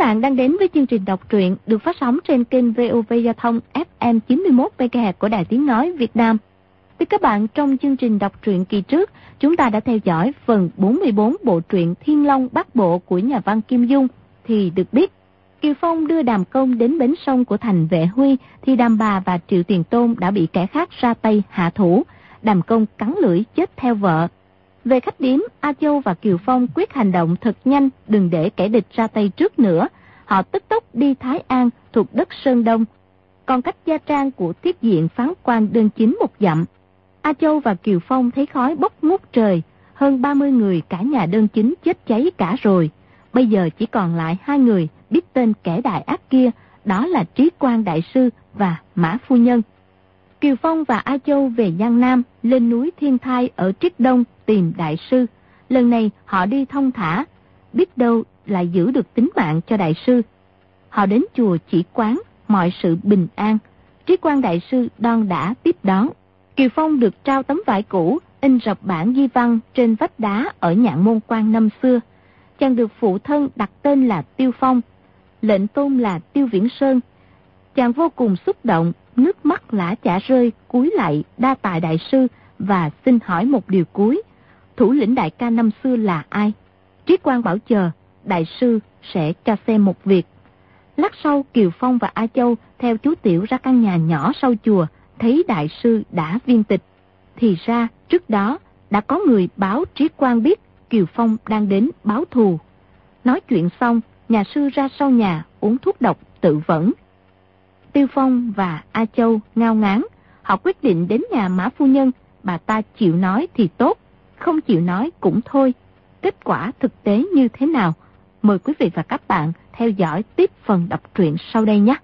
bạn đang đến với chương trình đọc truyện được phát sóng trên kênh VOV Giao thông FM 91 MHz của Đài Tiếng Nói Việt Nam. Thưa các bạn, trong chương trình đọc truyện kỳ trước, chúng ta đã theo dõi phần 44 bộ truyện Thiên Long Bát Bộ của nhà văn Kim Dung. Thì được biết, Kiều Phong đưa Đàm Công đến bến sông của thành Vệ Huy thì Đàm Bà và Triệu Tiền Tôn đã bị kẻ khác ra tay hạ thủ. Đàm Công cắn lưỡi chết theo vợ. Về khách điếm, A Châu và Kiều Phong quyết hành động thật nhanh, đừng để kẻ địch ra tay trước nữa. Họ tức tốc đi Thái An thuộc đất Sơn Đông, còn cách Gia Trang của Tiết Diện phán quan đơn chính một dặm. A Châu và Kiều Phong thấy khói bốc ngút trời, hơn 30 người cả nhà đơn chính chết cháy cả rồi. Bây giờ chỉ còn lại 2 người biết tên kẻ đại ác kia, đó là Trí Quang đại sư và Mã phu nhân. Kiều Phong và A Châu về Giang Nam, lên núi Thiên Thai ở Triết Đông tìm đại sư. Lần này họ đi thông thả, biết đâu lại giữ được tính mạng cho đại sư. Họ đến chùa Chỉ Quán, mọi sự bình an. Trí Quang đại sư đon đã tiếp đón. Kiều Phong được trao tấm vải cũ, in rập bản di văn trên vách đá ở Nhạn Môn Quan năm xưa. Chàng được phụ thân đặt tên là Tiêu Phong, lệnh tôn là Tiêu Viễn Sơn. Chàng vô cùng xúc động, nước mắt lã chả rơi, cúi lạy đa tạ đại sư và xin hỏi một điều cuối. Thủ lĩnh đại ca năm xưa là ai? Trí Quang bảo chờ, đại sư sẽ cho xem một việc. Lát sau, Kiều Phong và A Châu theo chú Tiểu ra căn nhà nhỏ sau chùa, thấy đại sư đã viên tịch. Thì ra, trước đó, đã có người báo Trí Quang biết Kiều Phong đang đến báo thù. Nói chuyện xong, nhà sư ra sau nhà uống thuốc độc tự vẫn. Tiêu Phong và A Châu ngao ngán, họ quyết định đến nhà Mã phu nhân, bà ta chịu nói thì tốt, không chịu nói cũng thôi. Kết quả thực tế như thế nào? Mời quý vị và các bạn theo dõi tiếp phần đọc truyện sau đây nhé.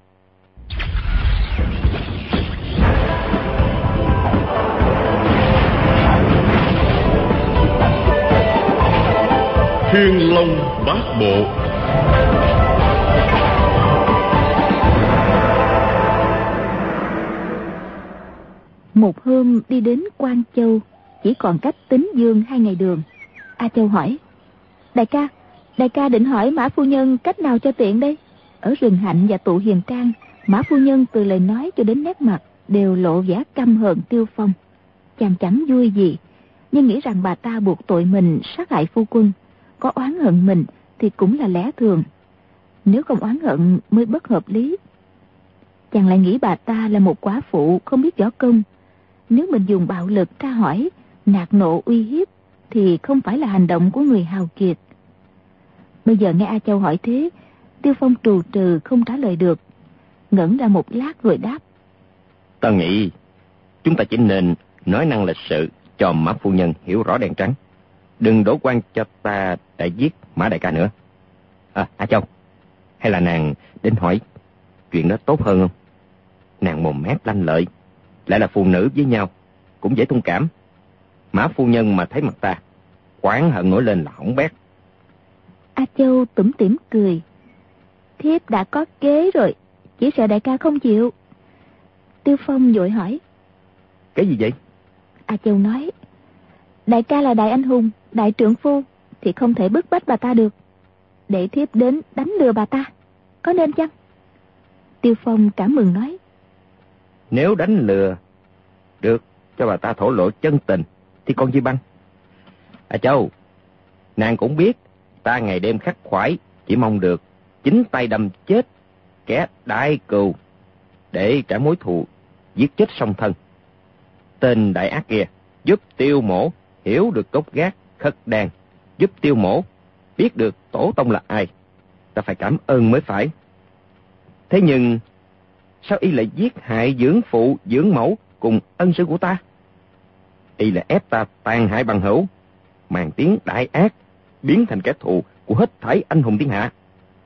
Thiên Long Bát Bộ. Một hôm đi đến Quan Châu, chỉ còn cách Tín Dương 2 ngày đường. A Châu hỏi: Đại ca định hỏi Mã phu nhân cách nào cho tiện đây? Ở Rừng Hạnh và Tụ Hiền Trang, Mã phu nhân từ lời nói cho đến nét mặt đều lộ vẻ căm hờn Tiêu Phong. Chàng chẳng vui gì, nhưng nghĩ rằng bà ta buộc tội mình sát hại phu quân, có oán hận mình thì cũng là lẽ thường. Nếu không oán hận mới bất hợp lý. Chàng lại nghĩ bà ta là một quả phụ không biết võ công. Nếu mình dùng bạo lực tra hỏi, nạt nộ uy hiếp thì không phải là hành động của người hào kiệt. Bây giờ nghe A Châu hỏi thế, Tiêu Phong trù trừ không trả lời được, ngẩn ra một lát rồi đáp: Ta nghĩ chúng ta chỉ nên nói năng lịch sự cho Mã phu nhân hiểu rõ đen trắng, đừng đổ quan cho ta đã giết Mã đại ca nữa. A Châu, hay là nàng đến hỏi chuyện đó tốt hơn không? Nàng mồm mép lanh lợi, lại là phụ nữ với nhau, cũng dễ thông cảm. Mã phu nhân mà thấy mặt ta, oán hận nổi lên là hỏng bét. A Châu tủm tỉm cười: Thiếp đã có kế rồi, chỉ sợ đại ca không chịu. Tiêu Phong vội hỏi: Cái gì vậy? A Châu nói: Đại ca là đại anh hùng, đại trượng phu, thì không thể bức bách bà ta được. Để thiếp đến đánh lừa bà ta, có nên chăng? Tiêu Phong cảm mừng nói: Nếu đánh lừa được cho bà ta thổ lộ chân tình thì còn gì bằng. A Châu, nàng cũng biết ta ngày đêm khắc khoải, chỉ mong được chính tay đâm chết kẻ đại cừu để trả mối thù giết chết song thân. Tên đại ác kia giúp Tiêu mỗ hiểu được gốc gác khất đan, giúp Tiêu mỗ biết được tổ tông là ai. Ta phải cảm ơn mới phải. Thế nhưng sao y lại giết hại dưỡng phụ dưỡng mẫu cùng ân sư của ta? Y là ép ta tàn hại bằng hữu, màn tiếng đại ác, biến thành kẻ thù của hết thảy anh hùng thiên hạ.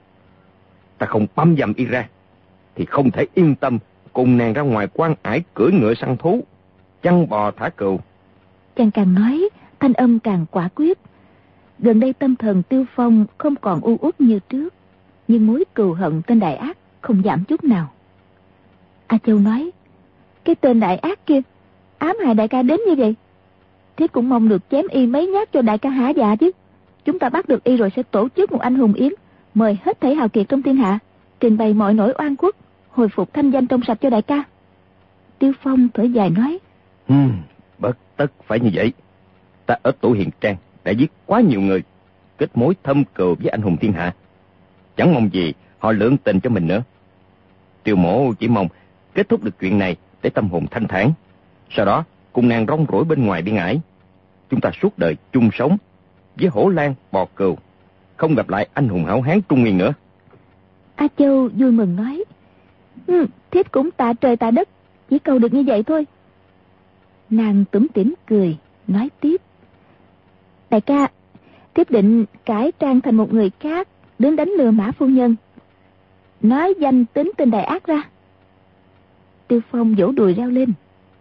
Ta không băm dầm y ra thì không thể yên tâm cùng nàng ra ngoài quan ải cưỡi ngựa săn thú, chăn bò thả cừu. Chàng càng nói, thanh âm càng quả quyết. Gần đây tâm thần Tiêu Phong không còn u uất như trước, nhưng mối cừu hận tên đại ác không giảm chút nào. A Châu nói: Cái tên đại ác kia ám hại đại ca đến như vậy, thiếp cũng mong được chém y mấy nhát cho đại ca hả dạ chứ. Chúng ta bắt được y rồi sẽ tổ chức một anh hùng yến, mời hết thảy hào kiệt trong thiên hạ, trình bày mọi nỗi oan khuất, hồi phục thanh danh trong sạch cho đại ca. Tiêu Phong thở dài nói: Bất tất phải như vậy. Ta ở Tổ Hiền Trang đã giết quá nhiều người, kết mối thâm cừu với anh hùng thiên hạ, chẳng mong gì họ lượng tình cho mình nữa. Tiêu mổ chỉ mong kết thúc được chuyện này để tâm hồn thanh thản, sau đó cùng nàng rong ruổi bên ngoài biên ải, chúng ta suốt đời chung sống với hổ lang bò cừu, không gặp lại anh hùng hảo hán Trung Nguyên nữa. A Châu vui mừng nói: thiếp cũng tạ trời tạ đất, chỉ cầu được như vậy thôi. Nàng tủm tỉm cười nói tiếp: đại ca, thiếp định cải trang thành một người khác đến đánh lừa Mã phu nhân, nói danh tính tên đại ác ra. Tiêu Phong vỗ đùi reo lên: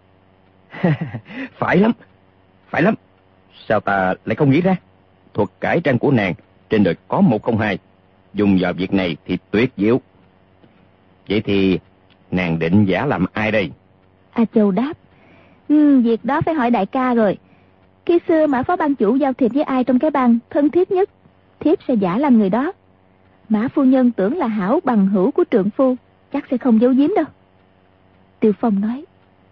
Phải lắm, phải lắm. Sao ta lại không nghĩ ra? Thuật cải trang của nàng trên đời có một không hai, dùng vào việc này thì tuyệt diệu. Vậy thì nàng định giả làm ai đây? A Châu đáp: việc đó phải hỏi đại ca rồi. Khi xưa Mã phó ban chủ giao thiệp với ai trong cái bang thân thiết nhất, thiếp sẽ giả làm người đó. Mã phu nhân tưởng là hảo bằng hữu của trượng phu, chắc sẽ không giấu giếm đâu. Tiêu Phong nói: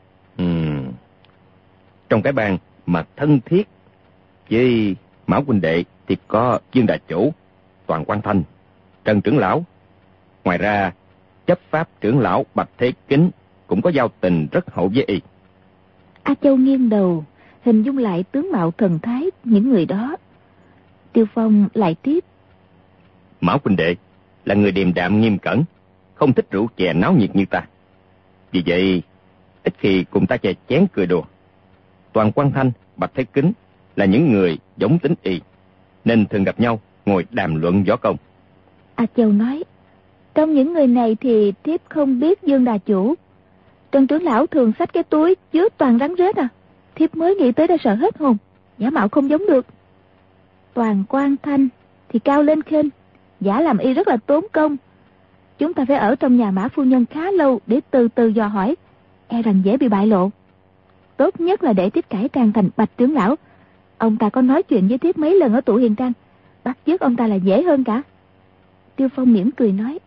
Trong cái bang mà thân thiết với Mã huynh đệ thì có Dương Đà Chủ, Toàn Quan Thanh, Trần trưởng lão. Ngoài ra chấp pháp trưởng lão Bạch Thế Kính cũng có giao tình rất hậu với y. A Châu nghiêng đầu hình dung lại tướng mạo thần thái những người đó. Tiêu Phong lại tiếp: Mã huynh đệ là người điềm đạm nghiêm cẩn, không thích rượu chè náo nhiệt như ta, vì vậy ít khi cùng ta chè chén cười đùa. Toàn Quan Thanh, Bạch Thế Kính là những người giống tính y, nên thường gặp nhau ngồi đàm luận võ công. A Châu nói: trong những người này thì thiếp không biết Dương Đà Chủ. Trần trưởng lão thường xách cái túi chứa toàn rắn rết à, thiếp mới nghĩ tới đã sợ hết hồn, giả mạo không giống được. Toàn Quan Thanh thì cao lên khênh, giả làm y rất là tốn công. Chúng ta phải ở trong nhà Mã phu nhân khá lâu để từ từ dò hỏi, e rằng dễ bị bại lộ. Tốt nhất là để thiếp cải trang thành Bạch trưởng lão. Ông ta có nói chuyện với thiếp mấy lần ở Tụ Hiền Trang, bắt chước ông ta là dễ hơn cả. Tiêu Phong mỉm cười nói: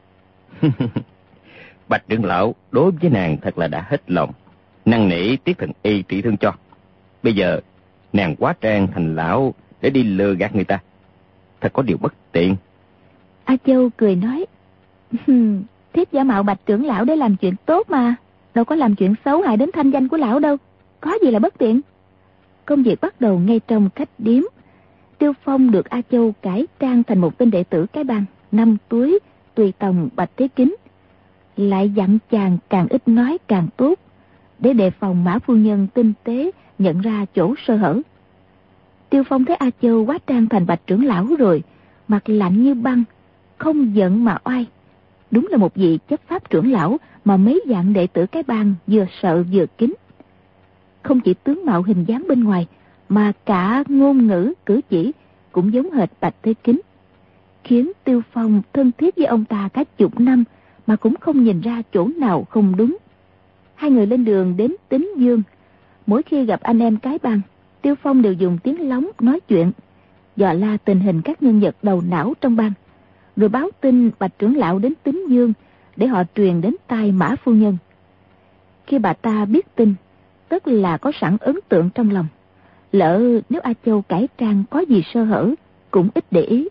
Bạch trưởng lão đối với nàng thật là đã hết lòng, năn nỉ Tiết Thần Y trị thương cho. Bây giờ nàng quá trang thành lão để đi lừa gạt người ta, thật có điều bất tiện. A Châu cười nói: thiếp giả mạo Bạch trưởng lão để làm chuyện tốt mà, đâu có làm chuyện xấu hại đến thanh danh của lão đâu, có gì là bất tiện. Công việc bắt đầu ngay trong khách điếm. Tiêu Phong được A Châu cải trang thành một tên đệ tử cái bang 5 túi tùy tòng Bạch Thế Kính, lại dặn chàng càng ít nói càng tốt, để đề phòng Mã phu nhân tinh tế nhận ra chỗ sơ hở. Tiêu Phong thấy A Châu hóa trang thành Bạch trưởng lão rồi, mặt lạnh như băng, không giận mà oai. Đúng là một vị chấp pháp trưởng lão mà mấy vạn đệ tử cái bang vừa sợ vừa kính. Không chỉ tướng mạo hình dáng bên ngoài, mà cả ngôn ngữ cử chỉ cũng giống hệt Bạch Thế Kính, khiến Tiêu Phong thân thiết với ông ta cả chục năm mà cũng không nhìn ra chỗ nào không đúng. Hai người lên đường đến Tín Dương. Mỗi khi gặp anh em cái bang, Tiêu Phong đều dùng tiếng lóng nói chuyện, dò la tình hình các nhân vật đầu não trong bang, rồi báo tin Bạch trưởng lão đến Tín Dương để họ truyền đến tai Mã phu nhân. Khi bà ta biết tin, tức là có sẵn ấn tượng trong lòng, lỡ nếu A Châu cải trang có gì sơ hở cũng ít để ý.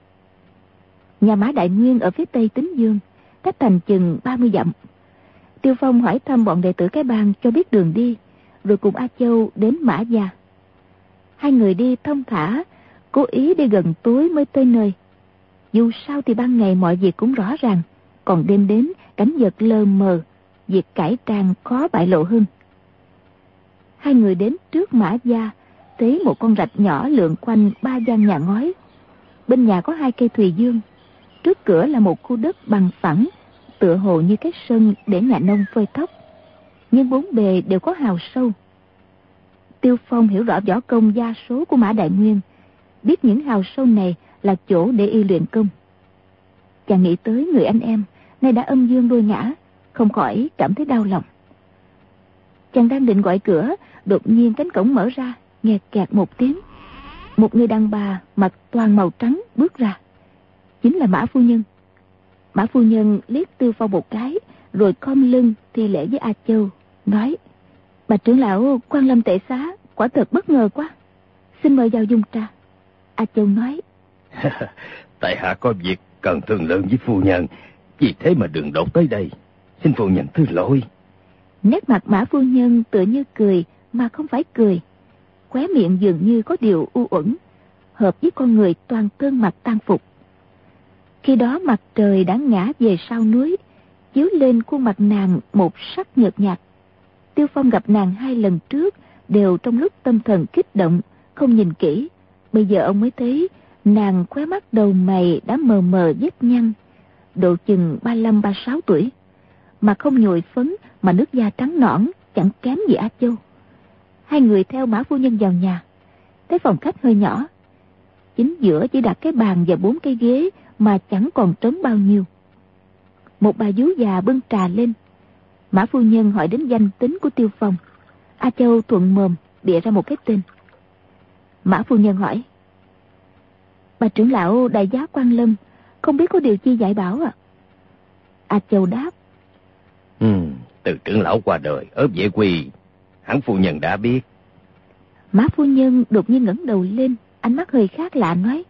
Nhà Mã Đại Nguyên ở phía tây Tín Dương, cách thành chừng 30 dặm. Tiêu Phong hỏi thăm bọn đệ tử cái bang cho biết đường đi, rồi cùng A Châu đến Mã Gia. Hai người đi thông thả, cố ý đi gần tối mới tới nơi. Dù sao thì ban ngày mọi việc cũng rõ ràng, còn đêm đến cảnh vật lơ mờ, việc cải trang khó bại lộ hơn. Hai người đến trước Mã Gia, thấy một con rạch nhỏ lượn quanh 3 gian nhà ngói. Bên nhà có 2 cây thùy dương, trước cửa là một khu đất bằng phẳng, tựa hồ như cái sân để nhà nông phơi thóc, nhưng bốn bề đều có hào sâu. Tiêu Phong hiểu rõ võ công gia số của Mã Đại Nguyên, biết những hào sâu này là chỗ để y luyện công. Chàng nghĩ tới người anh em nay đã âm dương đôi ngã, không khỏi cảm thấy đau lòng. Chàng đang định gọi cửa, đột nhiên cánh cổng mở ra, nghe kẹt một tiếng. Một người đàn bà mặc toàn màu trắng bước ra. chính là Mã phu nhân. Mã phu nhân liếc Tiêu Phong một cái, rồi khom lưng thi lễ với A Châu, nói: Bạch trưởng lão Quan Lâm tệ xá, quả thật bất ngờ quá. Xin mời vào dùng trà. A Châu nói: Tại hạ có việc cần thương lượng với phu nhân, vì thế mà đường đột tới đây. Xin phu nhân thứ lỗi. Nét mặt Mã phu nhân tựa như cười mà không phải cười, khóe miệng dường như có điều u uẩn, hợp với con người toàn thân mặc tang phục. Khi đó mặt trời đã ngã về sau núi, chiếu lên khuôn mặt nàng một sắc nhợt nhạt. Tiêu Phong gặp nàng 2 lần trước đều trong lúc tâm thần kích động, không nhìn kỹ. Bây giờ ông mới thấy nàng khóe mắt đầu mày đã mờ mờ vết nhăn, độ chừng 35-36 tuổi, mà không nhồi phấn mà nước da trắng nõn, chẳng kém gì A Châu. Hai người theo Mã phu nhân vào nhà, thấy phòng khách hơi nhỏ, chính giữa chỉ đặt cái bàn và 4 cái ghế mà chẳng còn trống bao nhiêu. Một bà vú già bưng trà lên. Mã phu nhân hỏi đến danh tính của Tiêu Phong. A Châu thuận mồm bịa ra một cái tên. Mã phu nhân hỏi: Bà trưởng lão đại giá Quan Lâm, không biết có điều chi dạy bảo ạ? A Châu đáp: Từ trưởng lão qua đời ở Vệ Quy, hẳn phu nhân đã biết. Mã phu nhân đột nhiên ngẩng đầu lên, ánh mắt hơi khác lạ, nói: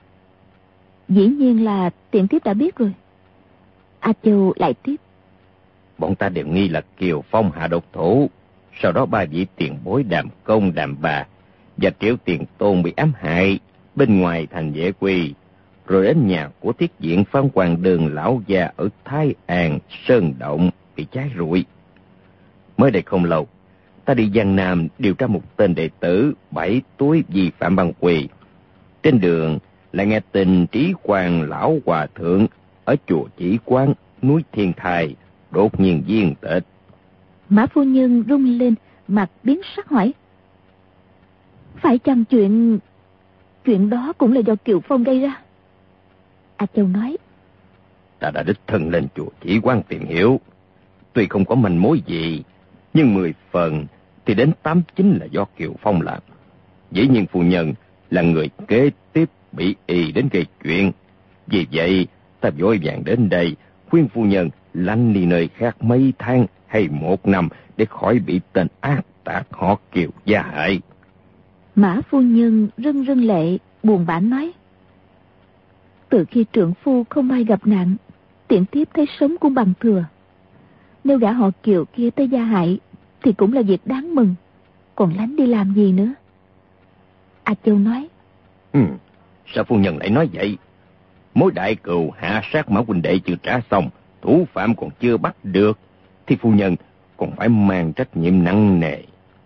Dĩ nhiên là tiện thiếp đã biết rồi. A Châu lại tiếp: Bọn ta đều nghi là Kiều Phong hạ độc thủ, sau đó 3 vị tiền bối Đàm Công, Đàm Bà và Triệu Tiền Tôn bị ám hại bên ngoài thành Vệ Quy, rồi đến nhà của thiết diện Phan Hoàng Đường lão già ở Thái An Sơn Động bị cháy rụi. Mới đây không lâu, ta đi Giang Nam điều tra một tên đệ tử 7 túi vi phạm băng quỳ. Trên đường lại nghe tin Trí Quang lão hòa thượng ở chùa Chỉ Quán núi Thiên Thai đột nhiên viên tịch. Mã phu nhân rung lên, mặt biến sắc hỏi: Phải chăng chuyện đó cũng là do Kiều Phong gây ra? A Châu nói: Ta đã đích thân lên chùa Chỉ Quán tìm hiểu, tuy không có manh mối gì, nhưng 10 phần thì đến 8-9 là do Kiều Phong làm. Dĩ nhiên phu nhân là người kế tiếp bị y đến gây chuyện, vì vậy ta vội vàng đến đây khuyên phu nhân lánh đi nơi khác mấy tháng hay 1 năm để khỏi bị tên ác tạc họ Kiều gia hại. Mã phu nhân rưng rưng lệ, buồn bã nói: Từ khi trưởng phu không may gặp nạn, tiện tiếp thấy sống cũng bằng thừa. Nếu gã họ Kiều kia tới gia hại thì cũng là việc đáng mừng, còn lánh đi làm gì nữa? A Châu nói: Sao phu nhân lại nói vậy? Mối đại cừu hạ sát Mã huynh đệ chưa trả xong, thủ phạm còn chưa bắt được, thì phu nhân còn phải mang trách nhiệm nặng nề.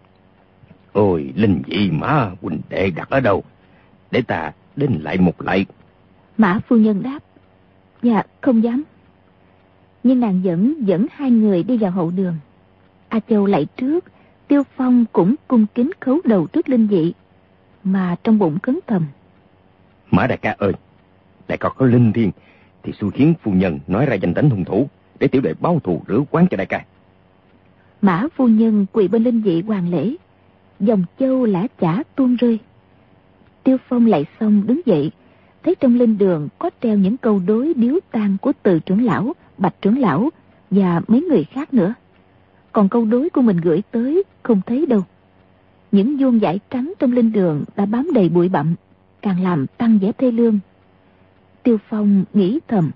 Ôi, linh vị Mã huynh đệ đặt ở đâu? Để ta đến lại một lại. Mã phu nhân đáp: Dạ, không dám. Nhưng nàng dẫn 2 người đi vào hậu đường. A Châu lạy trước, Tiêu Phong cũng cung kính khấu đầu trước linh vị, mà trong bụng cấn thầm: Mã đại ca ơi, đại ca có linh thiêng thì xui khiến phu nhân nói ra danh tính hung thủ, để tiểu đệ báo thù rửa quán cho đại ca. Mã phu nhân quỳ bên linh vị hoàn lễ, dòng châu lã chả tuôn rơi. Tiêu Phong lạy xong đứng dậy, thấy trong linh đường có treo những câu đối điếu tang của Từ trưởng lão, Bạch trưởng lão và mấy người khác nữa. Còn câu đối của mình gửi tới không thấy đâu. Những vuông vải trắng trong linh đường đã bám đầy bụi bặm, càng làm tăng vẻ thê lương. Tiêu Phong nghĩ thầm: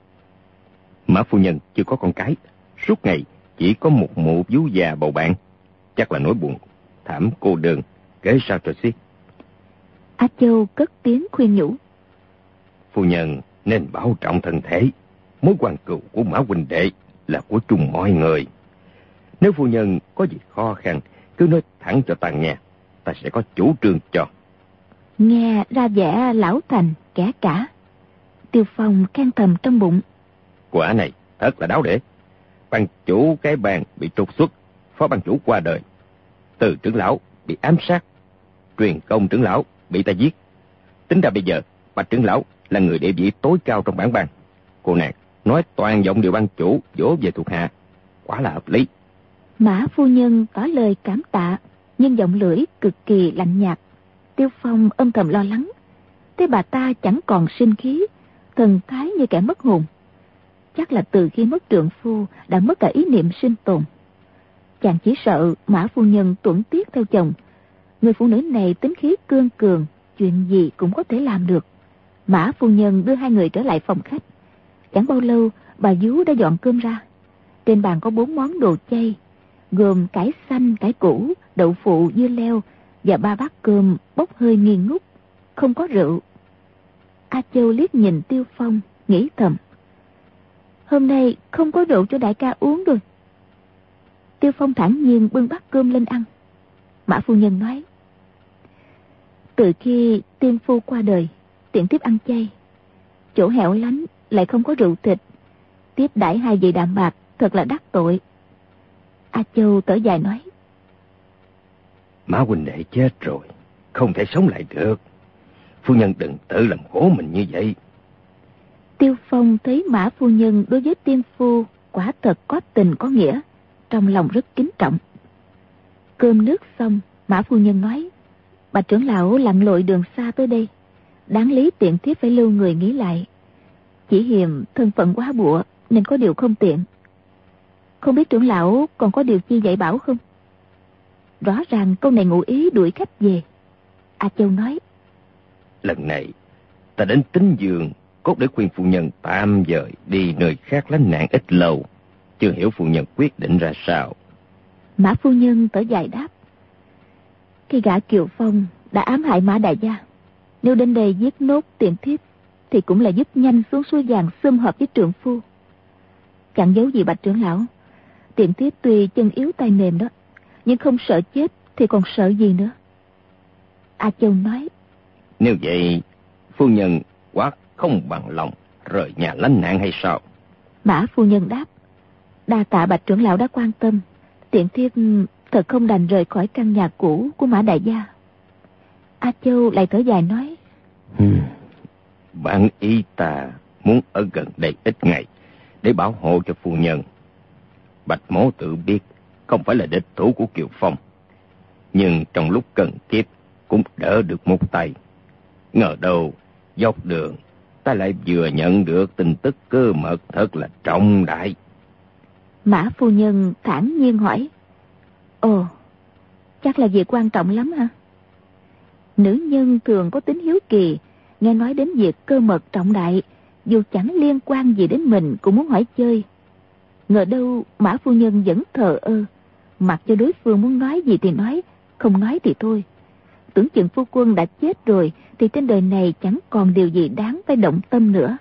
Mã phu nhân chưa có con cái, suốt ngày chỉ có một mụ vú già bầu bạn, chắc là nỗi buồn thảm cô đơn kể sao cho xiết. A Châu cất tiếng khuyên nhủ: Phu nhân nên bảo trọng thân thể, mối quan cừu của Mã huynh đệ là của chung mọi người. Nếu phu nhân có gì khó khăn, cứ nói thẳng cho ta nghe, ta sẽ có chủ trương cho. Nghe ra vẻ lão thành kẻ cả. Tiêu Phong khen thầm trong bụng: Quả này thật là đáo để. Ban chủ cái bàn bị trục xuất, phó ban chủ qua đời, Từ trưởng lão bị ám sát, Truyền Công trưởng lão bị ta giết. Tính ra bây giờ Bạch trưởng lão là người địa vị tối cao trong bản ban. Cô nàng nói toàn giọng điều ban chủ vỗ về thuộc hạ, quả là hợp lý. Mã phu nhân tỏ lời cảm tạ, nhưng giọng lưỡi cực kỳ lạnh nhạt. Tiêu Phong âm thầm lo lắng, thế bà ta chẳng còn sinh khí, thần thái như kẻ mất hồn. Chắc là từ khi mất trượng phu đã mất cả ý niệm sinh tồn. Chàng chỉ sợ Mã phu nhân tuẫn tiếc theo chồng. Người phụ nữ này tính khí cương cường, chuyện gì cũng có thể làm được. Mã phu nhân đưa hai người trở lại phòng khách. Chẳng bao lâu bà vú đã dọn cơm ra. Trên bàn có 4 món đồ chay, gồm cải xanh, cải củ, đậu phụ, dưa leo và 3 bát cơm bốc hơi nghi ngút, không có rượu. A Châu liếc nhìn Tiêu Phong, nghĩ thầm: hôm nay không có rượu cho đại ca uống rồi. Tiêu Phong thản nhiên bưng bát cơm lên ăn. Mã phu nhân nói: từ khi tiên phu qua đời, tiện tiếp ăn chay, chỗ hẻo lánh lại không có rượu thịt, tiếp đãi hai vị đạm bạc thật là đắc tội. A Châu thở dài nói: Mã huynh đệ chết rồi, không thể sống lại được. Phu nhân đừng tự làm khổ mình như vậy. Tiêu Phong thấy Mã phu nhân đối với tiên phu quả thật có tình có nghĩa, trong lòng rất kính trọng. Cơm nước xong, Mã phu nhân nói: bà trưởng lão lặn lội đường xa tới đây, đáng lý tiện thiếp phải lưu người nghỉ lại. Chỉ hiềm thân phận quá bụa nên có điều không tiện. Không biết trưởng lão còn có điều chi dạy bảo không? Rõ ràng câu này ngụ ý đuổi khách về. A Châu nói: lần này ta đến Tính Dương cốt để khuyên phu nhân tạm dời đi nơi khác lánh nạn ít lâu. Chưa hiểu phu nhân quyết định ra sao. Mã phu nhân thở dài đáp: khi gã Kiều Phong đã ám hại Mã đại gia, nếu đến đây giết nốt tiện thiếp thì cũng là giúp nhanh xuống suối vàng sum hợp với trượng phu. Chẳng giấu gì bạch trưởng lão, tiện thiếp tuy chân yếu tay mềm đó, nhưng không sợ chết thì còn sợ gì nữa. A Châu nói: nếu vậy phu nhân quá không bằng lòng rời nhà lánh nạn hay sao? Mã phu nhân đáp: đa tạ bạch trưởng lão đã quan tâm, tiện thiếp thật không đành rời khỏi căn nhà cũ của Mã đại gia. A Châu lại thở dài nói: bản ý ta muốn ở gần đây ít ngày để bảo hộ cho phu nhân. Bạch mố tự biết không phải là địch thủ của Kiều Phong, nhưng trong lúc cần kiếp cũng đỡ được một tay. Ngờ đâu dọc đường ta lại vừa nhận được tin tức cơ mật thật là trọng đại. Mã phu nhân thản nhiên hỏi: ồ, chắc là việc quan trọng lắm hả? Nữ nhân thường có tính hiếu kỳ, nghe nói đến việc cơ mật trọng đại, dù chẳng liên quan gì đến mình cũng muốn hỏi chơi. Ngờ đâu Mã phu nhân vẫn thờ ơ, mặc cho đối phương muốn nói gì thì nói, không nói thì thôi. Tưởng chừng phu quân đã chết rồi thì trên đời này chẳng còn điều gì đáng phải động tâm nữa.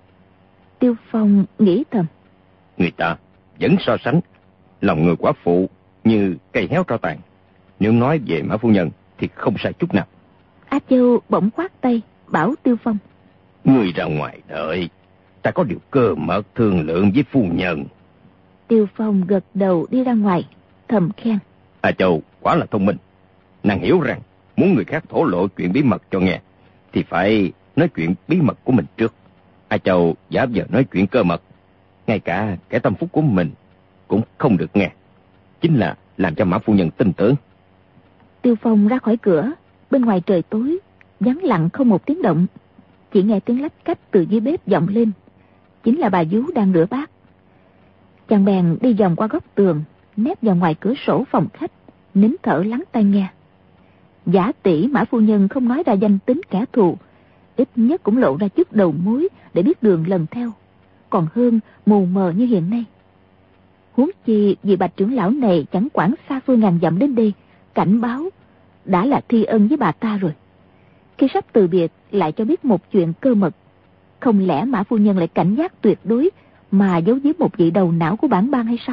Tiêu Phong nghĩ thầm: người ta vẫn so sánh lòng người quả phụ như cây héo tro tàn. Nếu nói về Mã phu nhân thì không sai chút nào. A Châu bỗng khoát tay bảo Tiêu Phong: người ra ngoài đợi, ta có điều cơ mật thương lượng với phu nhân. Tiêu Phong gật đầu đi ra ngoài, thầm khen: A Châu quả là thông minh. Nàng hiểu rằng muốn người khác thổ lộ chuyện bí mật cho nghe thì phải nói chuyện bí mật của mình trước. A Châu giả vờ nói chuyện cơ mật, ngay cả kẻ tâm phúc của mình cũng không được nghe, chính là làm cho Mã phu nhân tin tưởng. Tiêu Phong ra khỏi cửa. Bên ngoài trời tối, vắng lặng không một tiếng động, chỉ nghe tiếng lách cách từ dưới bếp vọng lên. Chính là bà vú đang rửa bát. Chàng bèn đi vòng qua góc tường, nép vào ngoài cửa sổ phòng khách, nín thở lắng tai nghe. Giả tỷ Mã phu nhân không nói ra danh tính kẻ thù, ít nhất cũng lộ ra chút đầu mối để biết đường lần theo, còn hơn mù mờ như hiện nay. Huống chi vì bạch trưởng lão này chẳng quản xa phương ngàn dặm đến đây cảnh báo, đã là thi ân với bà ta rồi. Khi sắp từ biệt lại cho biết một chuyện cơ mật, không lẽ Mã phu nhân lại cảnh giác tuyệt đối mà giấu giếm một vị đầu não của bản bang hay sao?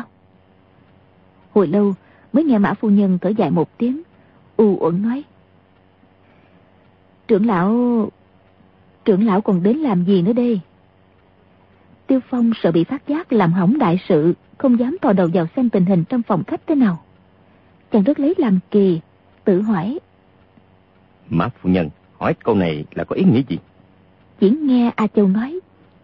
Hồi lâu mới nghe Mã phu nhân thở dài một tiếng, u uẩn nói: trưởng lão còn đến làm gì nữa đây? Tiêu Phong sợ bị phát giác làm hỏng đại sự, không dám thò đầu vào xem tình hình trong phòng khách thế nào. Chàng rất lấy làm kỳ, tự hỏi: Mã phu nhân hỏi câu này là có ý nghĩa gì? Chỉ nghe A Châu nói: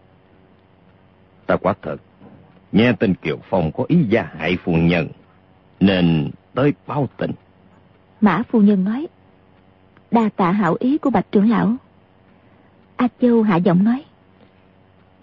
ta quả thật nghe tin Kiều Phong có ý gia hại phu nhân nên tới báo tình. Mã phu nhân nói: đa tạ hảo ý của bạch trưởng lão. A Châu hạ giọng nói: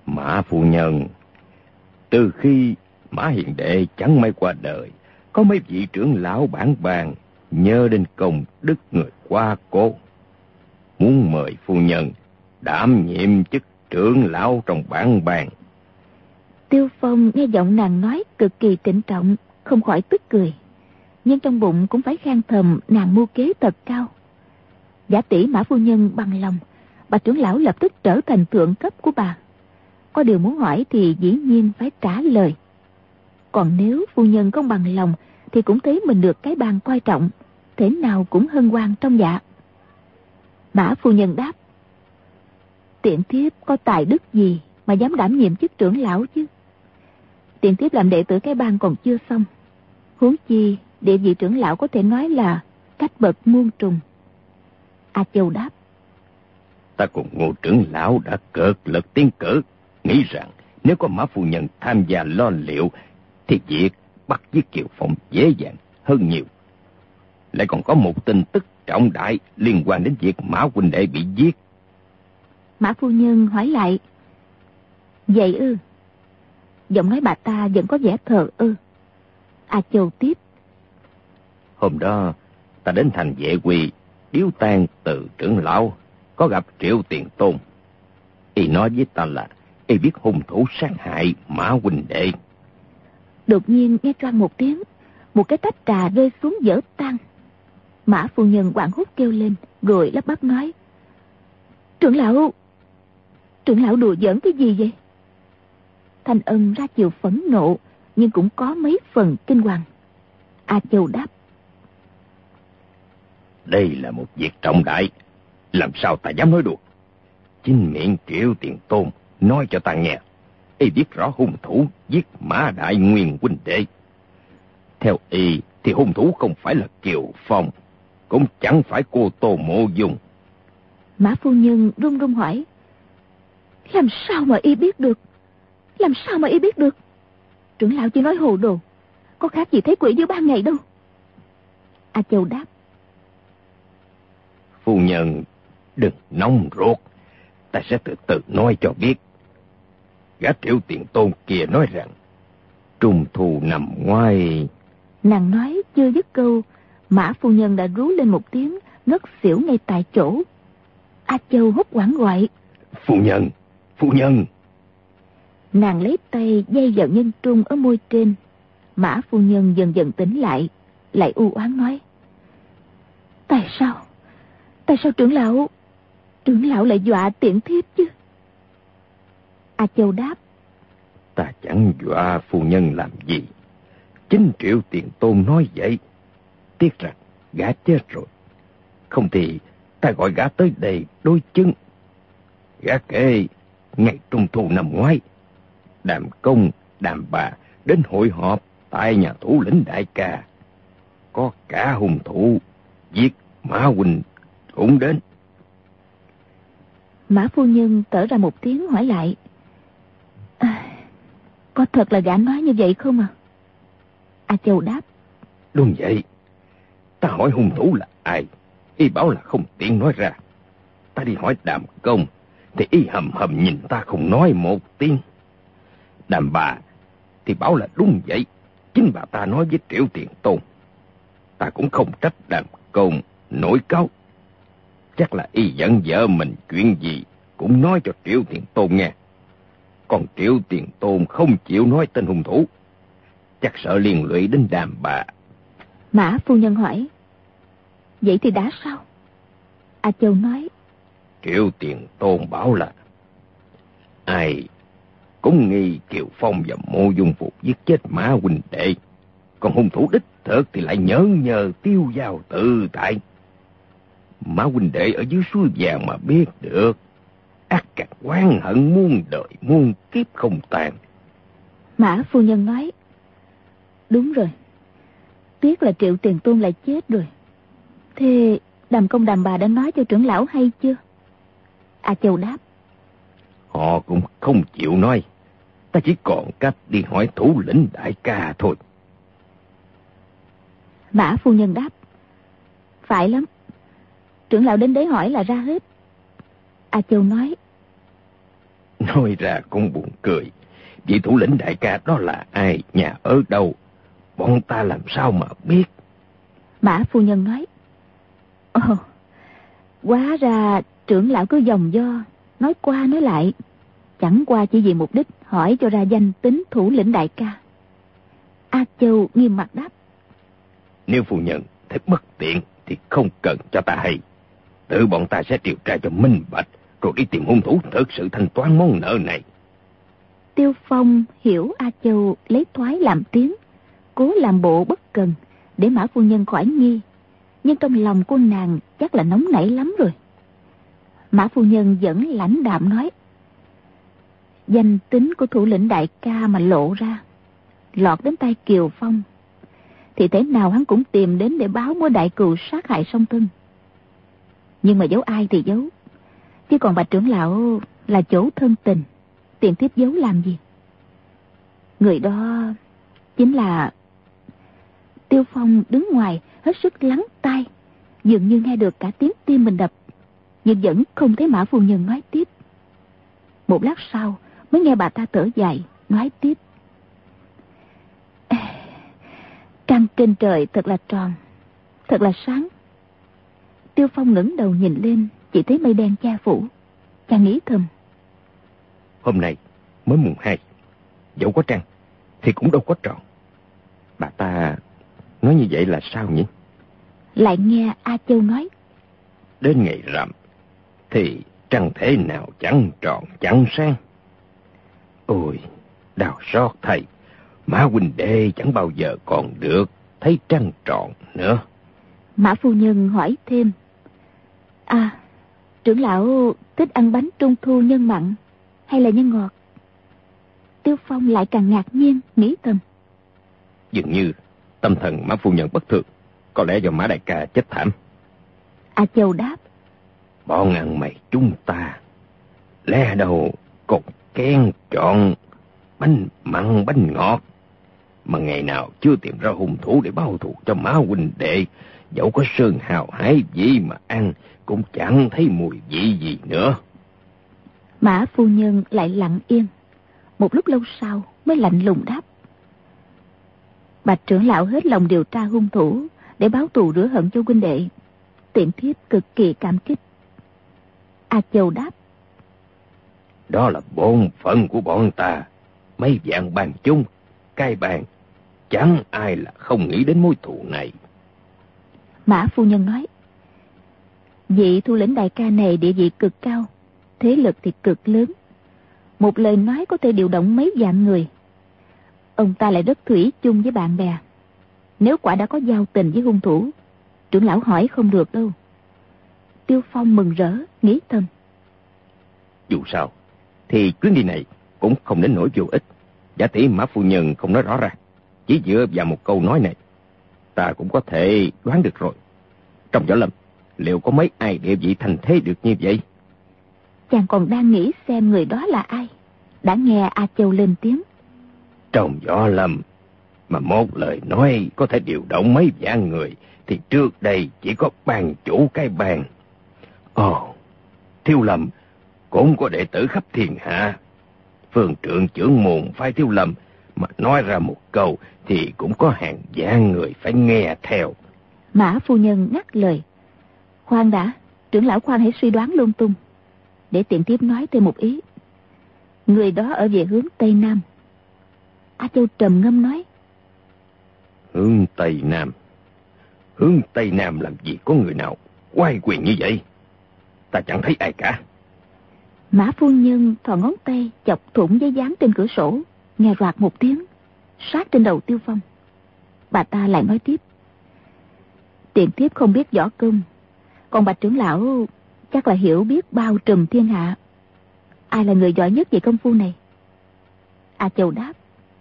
Mã phu nhân, từ khi Mã Hiền Đệ chẳng may qua đời, có mấy vị trưởng lão bản bàn nhớ đến công đức người qua cố, muốn mời phu nhân đảm nhiệm chức trưởng lão trong bản bàn. Tiêu Phong nghe giọng nàng nói cực kỳ trịnh trọng, không khỏi tức cười, nhưng trong bụng cũng phải khen thầm nàng mưu kế thật cao. Giả tỷ Mã phu nhân bằng lòng, bà trưởng lão lập tức trở thành thượng cấp của bà. Có điều muốn hỏi thì dĩ nhiên phải trả lời. Còn nếu phu nhân không bằng lòng thì cũng thấy mình được cái bàn coi trọng, thế nào cũng hân hoan trong dạ. Mã phu nhân đáp: Tiện thiếp có tài đức gì mà dám đảm nhiệm chức trưởng lão chứ? Tiện thiếp làm đệ tử cái bang còn chưa xong, huống chi địa vị trưởng lão có thể nói là cách bậc muôn trùng. A Châu đáp: Ta cùng Ngô trưởng lão đã cợt lực tiến cử, nghĩ rằng nếu có Mã phu nhân tham gia lo liệu thì việc bắt giết Kiều Phong dễ dàng hơn nhiều. Lại còn có một tin tức trọng đại liên quan đến việc Mã huynh đệ bị giết. Mã phu nhân hỏi lại: Vậy ư? Giọng nói bà ta vẫn có vẻ thờ ơ. A Châu tiếp: Hôm đó ta đến thành Vệ Quỳ điếu tang từ trưởng lão, có gặp Triệu Tiền Tôn. Y nói với ta là y biết hung thủ sát hại Mã huynh đệ. Đột nhiên nghe choang một tiếng, một cái tách trà rơi xuống vỡ tan. Mã phu nhân hoảng hốt kêu lên, rồi lắp bắp nói: Trưởng lão đùa giỡn cái gì vậy? Thanh âm ra chiều phẫn nộ, nhưng cũng có mấy phần kinh hoàng. A Châu đáp: Đây là một việc trọng đại, làm sao ta dám nói đùa? Chính miệng Triệu Tiền Tôn nói cho ta nghe, y biết rõ hung thủ giết Mã Đại Nguyên huynh đệ. Theo y thì hung thủ không phải là Kiều Phong, cũng chẳng phải cô Tô Mộ Dung. Mã phu nhân run run hỏi: Làm sao mà y biết được? Trưởng lão chỉ nói hồ đồ, có khác gì thấy quỷ giữa ban ngày đâu. A Châu đáp: Phu nhân đừng nóng ruột, ta sẽ từ từ nói cho biết. Gã Triệu Tiền Tôn kia nói rằng trung thu năm ngoái. Nàng nói chưa dứt câu, Mã phu nhân đã rú lên một tiếng, ngất xỉu ngay tại chỗ. A Châu hốt hoảng gọi: Phu nhân. Nàng lấy tay dây vào nhân trung ở môi trên. Mã phu nhân dần dần tỉnh lại u oán nói: Tại sao trưởng lão lại dọa tiện thiếp chứ? A Châu đáp: Ta chẳng dọa phu nhân làm gì, chính Triệu Tiền Tôn nói vậy. Tiếc rằng gã chết rồi, không thì ta gọi gã tới đây đôi chân. Gã kể ngày trung thu năm ngoái, Đàm Công, Đàm Bà đến hội họp tại nhà thủ lĩnh Đại Ca. Có cả hung thủ giết Mã huynh cũng đến. Mã phu nhân thở ra một tiếng hỏi lại: Có thật là gã nói như vậy không à? A Châu đáp: Đúng vậy. Ta hỏi hung thủ là ai, y bảo là không tiện nói ra. Ta đi hỏi Đàm Công thì y hầm hầm nhìn ta không nói một tiếng. Đàm Bà thì bảo là đúng vậy, chính bà ta nói với Triệu Tiền Tôn. Ta cũng không trách Đàm Công nổi cáu, chắc là y giận vợ mình chuyện gì cũng nói cho Triệu Tiền Tôn nghe. Còn Triệu Tiền Tôn không chịu nói tên hung thủ, chắc sợ liên lụy đến Đàm Bà. Mã phu nhân hỏi: Vậy thì đã sao? A Châu nói: Triệu Tiền Tôn bảo là ai cũng nghi Kiều Phong và Mộ Dung Phục giết chết Mã huynh đệ, còn hung thủ đích thực thì lại nhờ tiêu dao tự tại. Mã huynh đệ ở dưới suối vàng mà biết được, ắt càng oán hận muôn đời muôn kiếp không tàn. Mã phu nhân nói: Đúng rồi, tiếc là Triệu Tiền Tôn lại chết rồi. Thế Đàm Công Đàm Bà đã nói cho trưởng lão hay chưa? A Châu đáp: Họ cũng không chịu nói, ta chỉ còn cách đi hỏi thủ lĩnh Đại Ca thôi. Mã phu nhân đáp: Phải lắm, trưởng lão đến đấy hỏi là ra hết. A Châu nói: Nói ra cũng buồn cười. Vị thủ lĩnh đại ca đó là ai, nhà ở đâu, bọn ta làm sao mà biết? Mã phu nhân nói. Ồ, hóa ra trưởng lão cứ vòng vo, nói qua nói lại, chẳng qua chỉ vì mục đích hỏi cho ra danh tính thủ lĩnh đại ca. A Châu nghiêm mặt đáp. Nếu phu nhân thấy bất tiện thì không cần cho ta hay. Tự bọn ta sẽ điều tra cho minh bạch, rồi đi tìm hung thủ thực sự thanh toán món nợ này. Tiêu Phong hiểu A Châu lấy thoái làm tiếng, cố làm bộ bất cần để Mã phu nhân khỏi nghi, nhưng trong lòng của nàng chắc là nóng nảy lắm rồi. Mã phu nhân vẫn lãnh đạm nói. Danh tính của thủ lĩnh đại ca mà lộ ra, lọt đến tay Kiều Phong, thì thế nào hắn cũng tìm đến để báo mối đại cừu sát hại song thân. Nhưng mà giấu ai thì giấu, chứ còn Bạch trưởng lão là chỗ thân tình, tìm tiếp giấu làm gì? Người đó chính là... Tiêu Phong đứng ngoài hết sức lắng tai, dường như nghe được cả tiếng tim mình đập, nhưng vẫn không thấy Mã phu nhân nói tiếp. Một lát sau mới nghe bà ta thở dài nói tiếp. Trăng trên trời thật là tròn, thật là sáng. Tiêu Phong ngẩng đầu nhìn lên, chỉ thấy mây đen che phủ. Chàng nghĩ thầm. Hôm nay mới mùng 2, dẫu có trăng thì cũng đâu có tròn. Bà ta nói như vậy là sao nhỉ? Lại nghe A Châu nói. Đến ngày rằm thì trăng thế nào chẳng tròn chẳng sáng. Ôi, đau xót thầy, Mã huynh đệ chẳng bao giờ còn được thấy trăng tròn nữa. Mã phu nhân hỏi thêm. À, trưởng lão thích ăn bánh trung thu nhân mặn hay là nhân ngọt? Tiêu Phong lại càng ngạc nhiên, nghĩ thầm. Dường như tâm thần Mã phu nhân bất thường, có lẽ do Mã đại ca chết thảm. A Châu đáp. Bọn ăn mày chúng ta lẽ đâu còn kén chọn bánh mặn bánh ngọt, mà ngày nào chưa tìm ra hung thủ để báo thù cho Mã huynh đệ. Dẫu có sơn hào hái gì mà ăn cũng chẳng thấy mùi vị gì nữa. Mã phu nhân lại lặng yên, một lúc lâu sau mới lạnh lùng đáp. Bạch trưởng lão hết lòng điều tra hung thủ để báo thù rửa hận cho huynh đệ, tiện thiếp cực kỳ cảm kích. A Châu đáp. Đó là bổn phận của bọn ta. Mấy vạn bàn chung cai bàn, chẳng ai là không nghĩ đến mối thù này. Mã phu nhân nói. Vị thủ lĩnh đại ca này địa vị cực cao, thế lực thì cực lớn, một lời nói có thể điều động mấy vạn người. Ông ta lại rất thủy chung với bạn bè. Nếu quả đã có giao tình với hung thủ, trưởng lão hỏi không được đâu. Tiêu Phong mừng rỡ, nghĩ thầm. Dù sao thì chuyến đi này cũng không đến nỗi vô ích. Giả tỷ Mã phu nhân không nói rõ ra, chỉ dựa vào một câu nói này, ta cũng có thể đoán được rồi. Trong võ lâm liệu có mấy ai địa vị thành thế được như vậy? Chàng còn đang nghĩ xem người đó là ai, đã nghe A Châu lên tiếng. Trong võ lâm mà một lời nói có thể điều động mấy vạn người thì trước đây chỉ có bàn chủ cái bàn. Ồ, Thiếu Lâm cũng có đệ tử khắp thiên hạ. Phương trượng trưởng môn phái Thiếu Lâm mà nói ra một câu thì cũng có hàng vạn người phải nghe theo. Mã phu nhân ngắt lời. Khoan đã, trưởng lão khoan hãy suy đoán lung tung, để tiện tiếp nói thêm một ý. Người đó ở về hướng Tây Nam. A Châu trầm ngâm nói. Hướng Tây Nam? Hướng Tây Nam làm gì có người nào oai quyền như vậy? Ta chẳng thấy ai cả. Mã phu nhân thò ngón tay chọc thủng giấy dán trên cửa sổ, nghe roạt một tiếng, sát trên đầu Tiêu Phong. Bà ta lại nói tiếp. Tiện thiếp không biết võ công, còn Bạch trưởng lão chắc là hiểu biết bao trùm thiên hạ. Ai là người giỏi nhất về công phu này? A Châu đáp.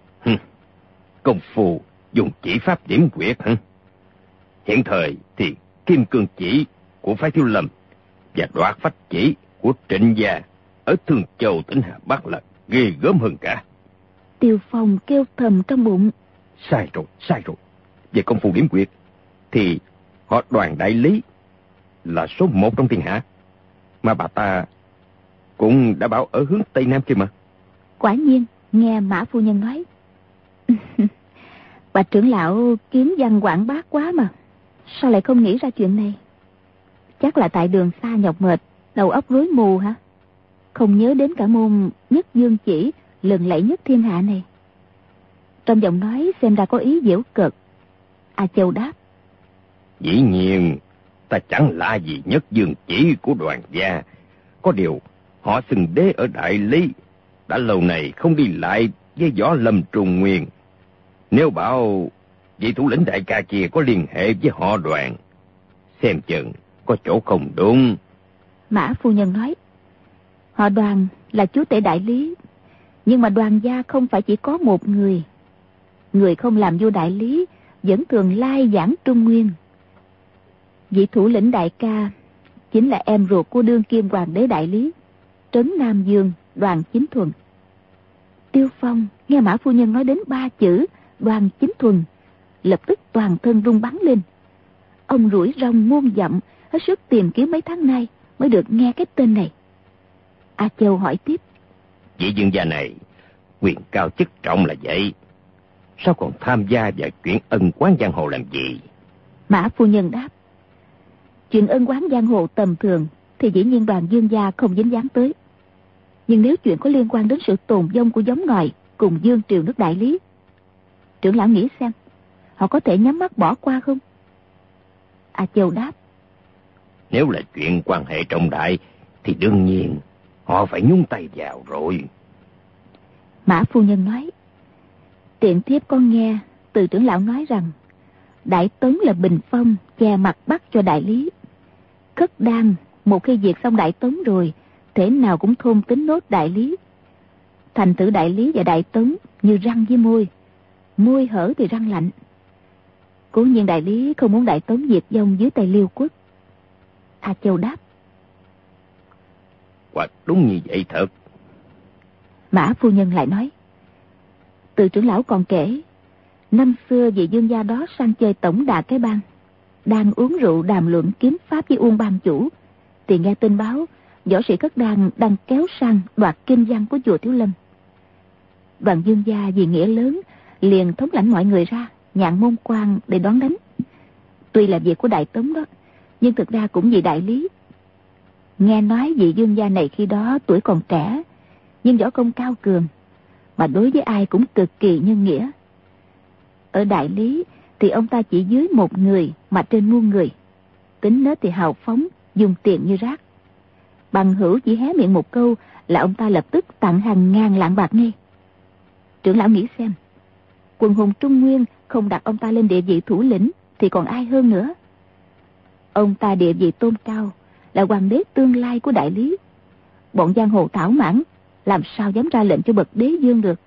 Công phu dùng chỉ pháp điểm quyệt hả? Hiện thời thì kim cương chỉ của phái Thiếu Lâm và đoạt phách chỉ của Trịnh gia ở Thương Châu tỉnh Hà Bắc là ghê gớm hơn cả. Tiêu Phong kêu thầm trong bụng. Sai rồi. Về công phu điểm quyệt thì họ Đoàn đại lý là số 1 trong thiên hạ, mà bà ta cũng đã bảo ở hướng Tây Nam kia mà. Quả nhiên, nghe Mã phu nhân nói. Bạch trưởng lão kiếm văn quảng bác quá mà. Sao lại không nghĩ ra chuyện này? Chắc là tại đường xa nhọc mệt, đầu óc rối mù hả? Không nhớ đến cả môn Nhất Dương Chỉ lừng lẫy nhất thiên hạ này. Trong giọng nói xem ra có ý giễu cợt. A Châu đáp. Dĩ nhiên, ta chẳng lạ gì Nhất Dương Chỉ của Đoàn gia. Có điều, họ xưng đế ở Đại Lý, đã lâu này không đi lại với Võ Lâm Trung Nguyên. Nếu bảo vị thủ lĩnh đại ca kia có liên hệ với họ Đoàn, xem chừng có chỗ không đúng. Mã phu nhân nói. Họ Đoàn là chúa tể Đại Lý, nhưng mà Đoàn gia không phải chỉ có một người. Người không làm vua Đại Lý vẫn thường lai giảng Trung Nguyên. Vị thủ lĩnh đại ca chính là em ruột của đương kim hoàng đế Đại Lý, Trấn Nam Dương Đoàn Chính Thuần. Tiêu Phong nghe Mã phu nhân nói đến 3 chữ Đoàn Chính Thuần, lập tức toàn thân rung bắn lên. Ông rủi rong muôn dặm, hết sức tìm kiếm mấy tháng nay mới được nghe cái tên này. A Châu hỏi tiếp. Vị dương gia này quyền cao chức trọng là vậy, sao còn tham gia vào chuyện ân oán giang hồ làm gì? Mã phu nhân đáp. Chuyện ân oán giang hồ tầm thường thì dĩ nhiên Đoàn Dương gia không dính dáng tới. Nhưng nếu chuyện có liên quan đến sự tồn vong của giống ngòi cùng Dương triều nước Đại Lý, trưởng lão nghĩ xem, họ có thể nhắm mắt bỏ qua không? A Châu đáp. Nếu là chuyện quan hệ trọng đại thì đương nhiên họ phải nhúng tay vào rồi. Mã phu nhân nói. Tiện thiếp có nghe từ trưởng lão nói rằng Đại Tống là bình phong che mặt Bắc cho Đại Lý. Khất Đan một khi diệt xong Đại Tống rồi, thế nào cũng thôn tính nốt Đại Lý. Thành thử Đại Lý và Đại Tống như răng với môi, môi hở thì răng lạnh. Cố nhiên Đại Lý không muốn Đại Tống diệt vong dưới tay Liêu Quốc. A Châu đáp. Hoặc đúng như vậy thật. Mã phu nhân lại nói. Từ trưởng lão còn kể, năm xưa vị dương gia đó sang chơi tổng đà cái bang, đang uống rượu đàm luận kiếm pháp với Uông ban chủ, thì nghe tin báo võ sĩ Khất Đan đang kéo sang đoạt kinh văn của chùa Thiếu Lâm. Đoàn Dương gia vì nghĩa lớn liền thống lãnh mọi người ra nhạn môn quan để đón đánh. Tuy là việc của Đại Tống đó, nhưng thực ra cũng vì Đại Lý. Nghe nói vị Dương gia này khi đó tuổi còn trẻ, nhưng võ công cao cường, mà đối với ai cũng cực kỳ nhân nghĩa. Ở Đại Lý thì ông ta chỉ dưới một người mà trên muôn người, tính nết thì hào phóng, dùng tiền như rác. Bằng hữu chỉ hé miệng một câu là ông ta lập tức tặng hàng ngàn lạng bạc ngay. Trưởng lão nghĩ xem, quần hùng Trung Nguyên không đặt ông ta lên địa vị thủ lĩnh thì còn ai hơn nữa. Ông ta địa vị tôn cao, là hoàng đế tương lai của Đại Lý. Bọn giang hồ thảo mãn làm sao dám ra lệnh cho bậc đế vương được?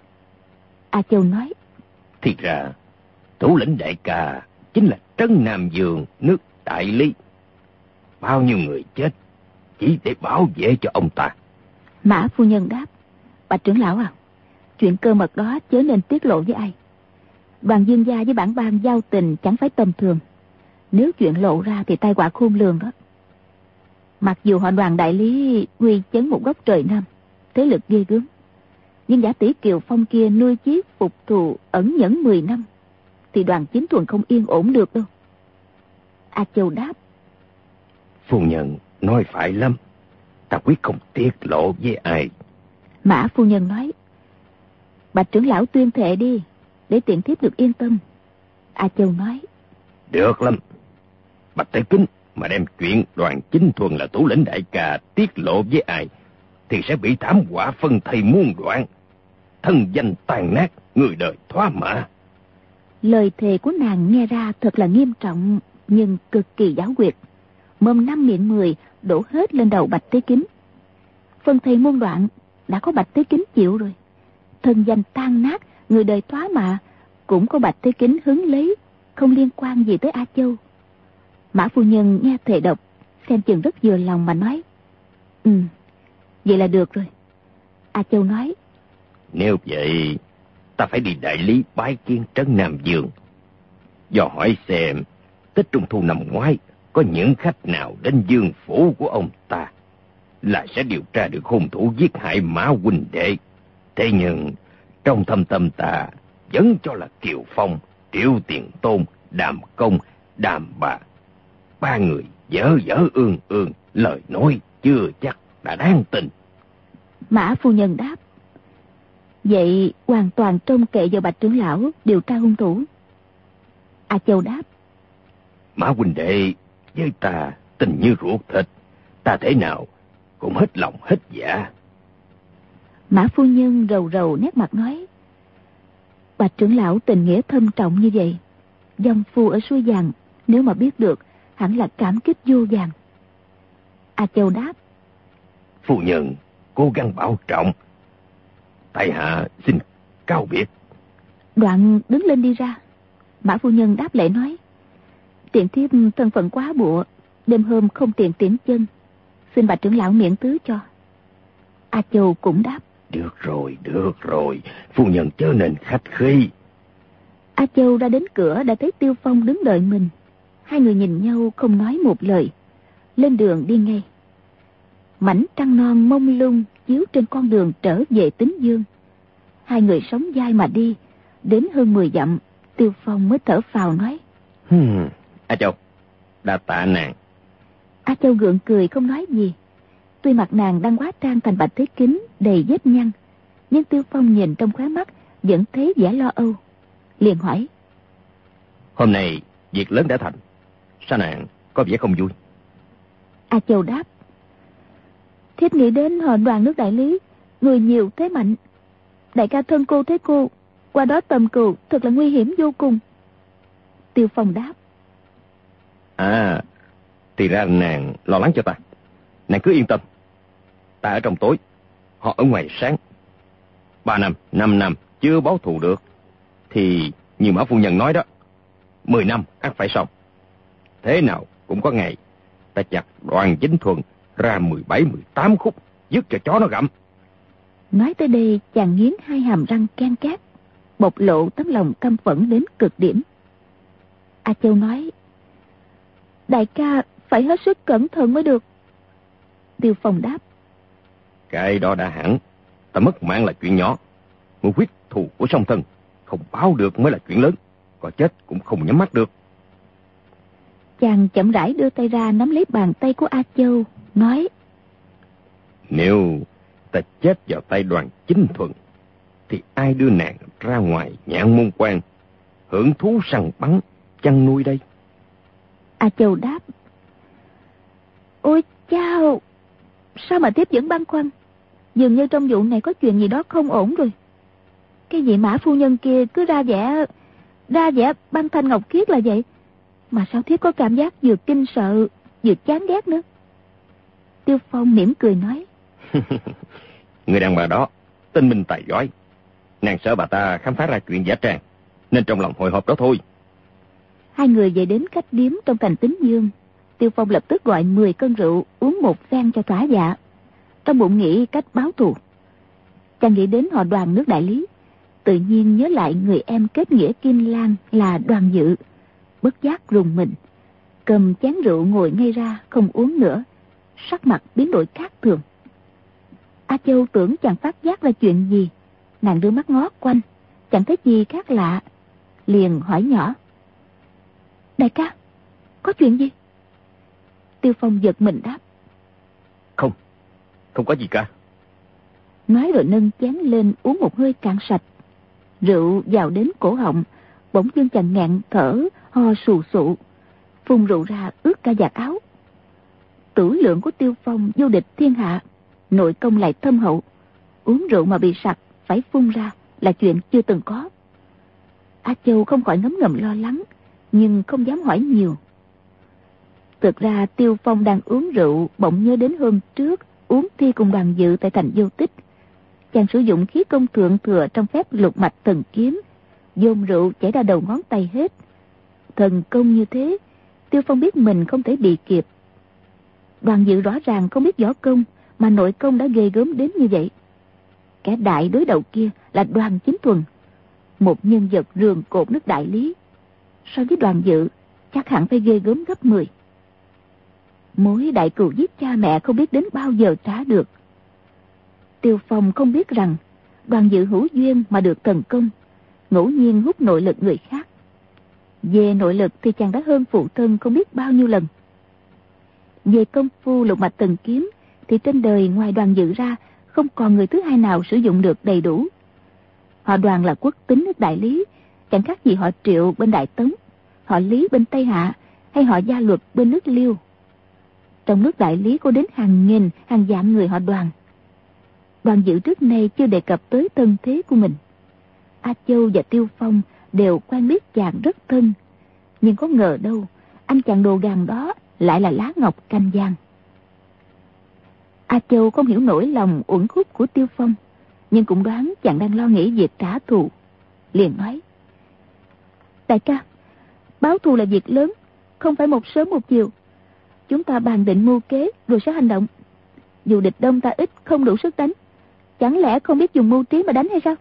A Châu nói. Thì ra thủ lĩnh đại ca chính là Trấn Nam Dương nước Đại Lý. Bao nhiêu người chết chỉ để bảo vệ cho ông ta. Mã phu nhân đáp. Bạch trưởng lão à, chuyện cơ mật đó chớ nên tiết lộ với ai. Đoàn Dương gia với bản bang giao tình chẳng phải tầm thường. Nếu chuyện lộ ra thì tai họa khôn lường đó. Mặc dù họ Đoàn Đại Lý uy chấn một góc trời Nam, thế lực ghê gớm, nhưng giả tỷ Kiều Phong kia nuôi chí phục thù ẩn nhẫn 10 năm, thì Đoàn Chính Thuần không yên ổn được đâu. A Châu đáp. Phu nhân nói phải lắm, ta quyết không tiết lộ với ai. Mã phu nhân nói. Bạch trưởng lão tuyên thệ đi, để tiện thiếp được yên tâm. A Châu nói. Được lắm. Bạch Tế Kính mà đem chuyện Đoàn Chính Thuần là thủ lĩnh đại ca tiết lộ với ai thì sẽ bị thảm họa phân thây muôn đoạn, thân danh tàn nát, người đời thoá mạ. Lời thề của nàng nghe ra thật là nghiêm trọng, nhưng cực kỳ giáo quyệt. Mồm 5 miệng 10 đổ hết lên đầu Bạch Tế Kính. Phân thây muôn đoạn đã có Bạch Tế Kính chịu rồi, thân danh tan nát, người đời thoá mạ cũng có Bạch Tế Kính hứng lấy, không liên quan gì tới A Châu. Mã phu nhân nghe thề độc, xem chừng rất vừa lòng mà nói. Vậy là được rồi. A Châu nói. Nếu vậy, ta phải đi Đại Lý bái kiến Trấn Nam Dương, dò hỏi xem Tết Trung Thu năm ngoái có những khách nào đến dương phủ của ông ta. là sẽ điều tra được hung thủ giết hại Mã huynh đệ. Thế nhưng, trong thâm tâm ta vẫn cho là Kiều Phong, Triệu Tiền Tôn, Đàm Công, Đàm Bà. Ba người dở ương, lời nói chưa chắc đã đáng tin. Mã phu nhân đáp: vậy hoàn toàn trông cậy vào Bạch trưởng lão điều tra hung thủ. A Châu đáp: Mã huynh đệ với ta tình như ruột thịt, ta thế nào cũng hết lòng hết dạ. Mã phu nhân rầu rầu nét mặt nói: Bạch trưởng lão tình nghĩa thâm trọng như vậy, dòng phu ở suối vàng nếu mà biết được hẳn là cảm kích vô vàn. A Châu đáp: Phu nhân cố gắng bảo trọng, tại hạ xin cáo biệt. Đoạn đứng lên đi ra. Mã phu nhân đáp lễ nói: Tiện thiếp thân phận quá bụa, đêm hôm không tiện tiễn chân, xin Bạch trưởng lão miễn tứ cho. A Châu cũng đáp: Được rồi, phu nhân chớ nên khách khí. A Châu ra đến cửa đã thấy Tiêu Phong đứng đợi mình. Hai người nhìn nhau không nói một lời, lên đường đi ngay. Mảnh trăng non mông lung chiếu trên con đường trở về Tín Dương. Hai người sóng vai mà đi, đến hơn 10 dặm, Tiêu Phong mới thở phào nói: A Châu, đa tạ nàng. A Châu gượng cười không nói gì. Tuy mặt nàng đang hóa trang thành bạch thế kính đầy vết nhăn, nhưng Tiêu Phong nhìn trong khóe mắt vẫn thấy vẻ lo âu. Liền hỏi: Hôm nay việc lớn đã thành, sao nàng có vẻ không vui? A Châu đáp: Thiếp nghĩ đến họ Đoàn nước Đại Lý, người nhiều thế mạnh. Đại ca thân cô thế cô, qua đó tầm cừu thật là nguy hiểm vô cùng. Tiêu Phong đáp: Thì ra nàng lo lắng cho ta. Nàng cứ yên tâm, ta ở trong tối, họ ở ngoài sáng. 3 năm, 5 năm chưa báo thù được, thì như Mã phu nhân nói đó, 10 năm ắt phải xong. Thế nào cũng có ngày ta chặt Đoàn Chính Thuần ra 17, 18 khúc, dứt cho chó nó gặm. Nói tới đây chàng nghiến hai hàm răng ken két, bộc lộ tấm lòng căm phẫn đến cực điểm. A Châu nói: Đại ca phải hết sức cẩn thận mới được. Tiêu Phong đáp: Cái đó đã hẳn, ta mất mạng là chuyện nhỏ, một huyết thù của song thân không báo được mới là chuyện lớn, có chết cũng không nhắm mắt được. Chàng chậm rãi đưa tay ra nắm lấy bàn tay của A Châu, nói: Nếu ta chết vào tay Đoàn Chính Thuần, thì ai đưa nàng ra ngoài Nhạn Môn Quan hưởng thú săn bắn chăn nuôi đây? A Châu đáp: Ôi chao, sao mà tiếp vẫn băn khoăn? Dường như trong vụ này có chuyện gì đó không ổn rồi. Cái vị Mã phu nhân kia cứ ra vẻ băng thanh ngọc khiết là vậy, mà sao thiếp có cảm giác vừa kinh sợ vừa chán ghét nữa. Tiêu Phong mỉm cười nói: Người đàn bà đó tinh minh tài giỏi, nàng sợ bà ta khám phá ra chuyện giả trang, nên trong lòng hồi hộp đó thôi. Hai người về đến khách điếm trong thành Tín Dương. Tiêu Phong lập tức gọi 10 cân rượu uống một phen cho thỏa dạ, trong bụng nghĩ cách báo thù. Chàng nghĩ đến họ Đoàn nước Đại Lý, tự nhiên nhớ lại người em kết nghĩa Kim Lan là Đoàn Dự, bất giác rùng mình, cầm chén rượu ngồi ngay ra không uống nữa, sắc mặt biến đổi khác thường. A Châu tưởng chàng phát giác ra chuyện gì, nàng đưa mắt ngó quanh, chẳng thấy gì khác lạ, liền hỏi nhỏ: Đại ca, có chuyện gì? Tiêu Phong giật mình đáp: Không có gì cả. Nói rồi nâng chén lên uống một hơi cạn sạch. Rượu vào đến cổ họng, bỗng dưng chàng ngạn thở ho sù sụ, phun rượu ra ướt cả vạt áo. Tử lượng của Tiêu Phong vô địch thiên hạ, nội công lại thâm hậu, uống rượu mà bị sặc phải phun ra là chuyện chưa từng có. A Châu không khỏi ngấm ngầm lo lắng, nhưng không dám hỏi nhiều. Thực ra Tiêu Phong đang uống rượu bỗng nhớ đến hôm trước uống thi cùng Đoàn Dự tại thành Vô Tích. Chàng sử dụng khí công thượng thừa trong phép lục mạch thần kiếm, dồn rượu chảy ra đầu ngón tay hết. Thần công như thế, Tiêu Phong biết mình không thể bị kịp. Đoàn Dự rõ ràng không biết võ công, mà nội công đã ghê gớm đến như vậy. Kẻ đại đối đầu kia là Đoàn Chính Thuần, một nhân vật rường cột nước Đại Lý. So với Đoàn Dự, chắc hẳn phải ghê gớm gấp 10. mối đại cừu giết cha mẹ không biết đến bao giờ trả được. Tiêu Phong không biết rằng Đoàn Dự hữu duyên mà được thần công, ngẫu nhiên hút nội lực người khác. Về nội lực thì chàng đã hơn phụ thân không biết bao nhiêu lần. Về công phu lục mạch thần kiếm thì trên đời ngoài Đoàn Dự ra không còn người thứ hai nào sử dụng được đầy đủ. Họ Đoàn là quốc tính nước Đại Lý, chẳng khác gì họ Triệu bên Đại Tống, họ Lý bên Tây Hạ hay họ Gia Luật bên nước Liêu. Trong nước Đại Lý có đến hàng nghìn, hàng vạn người họ Đoàn. Đoàn Dự trước nay chưa đề cập tới thân thế của mình. A Châu và Tiêu Phong đều quen biết chàng rất thân, nhưng có ngờ đâu anh chàng đồ gàn đó lại là lá ngọc canh giang. A Châu không hiểu nỗi lòng uẩn khúc của Tiêu Phong, nhưng cũng đoán chàng đang lo nghĩ việc trả thù, liền nói: đại ca, báo thù là việc lớn, không phải một sớm một chiều. Chúng ta bàn định mưu kế rồi sẽ hành động. Dù địch đông ta ít không đủ sức đánh, chẳng lẽ không biết dùng mưu trí mà đánh hay sao?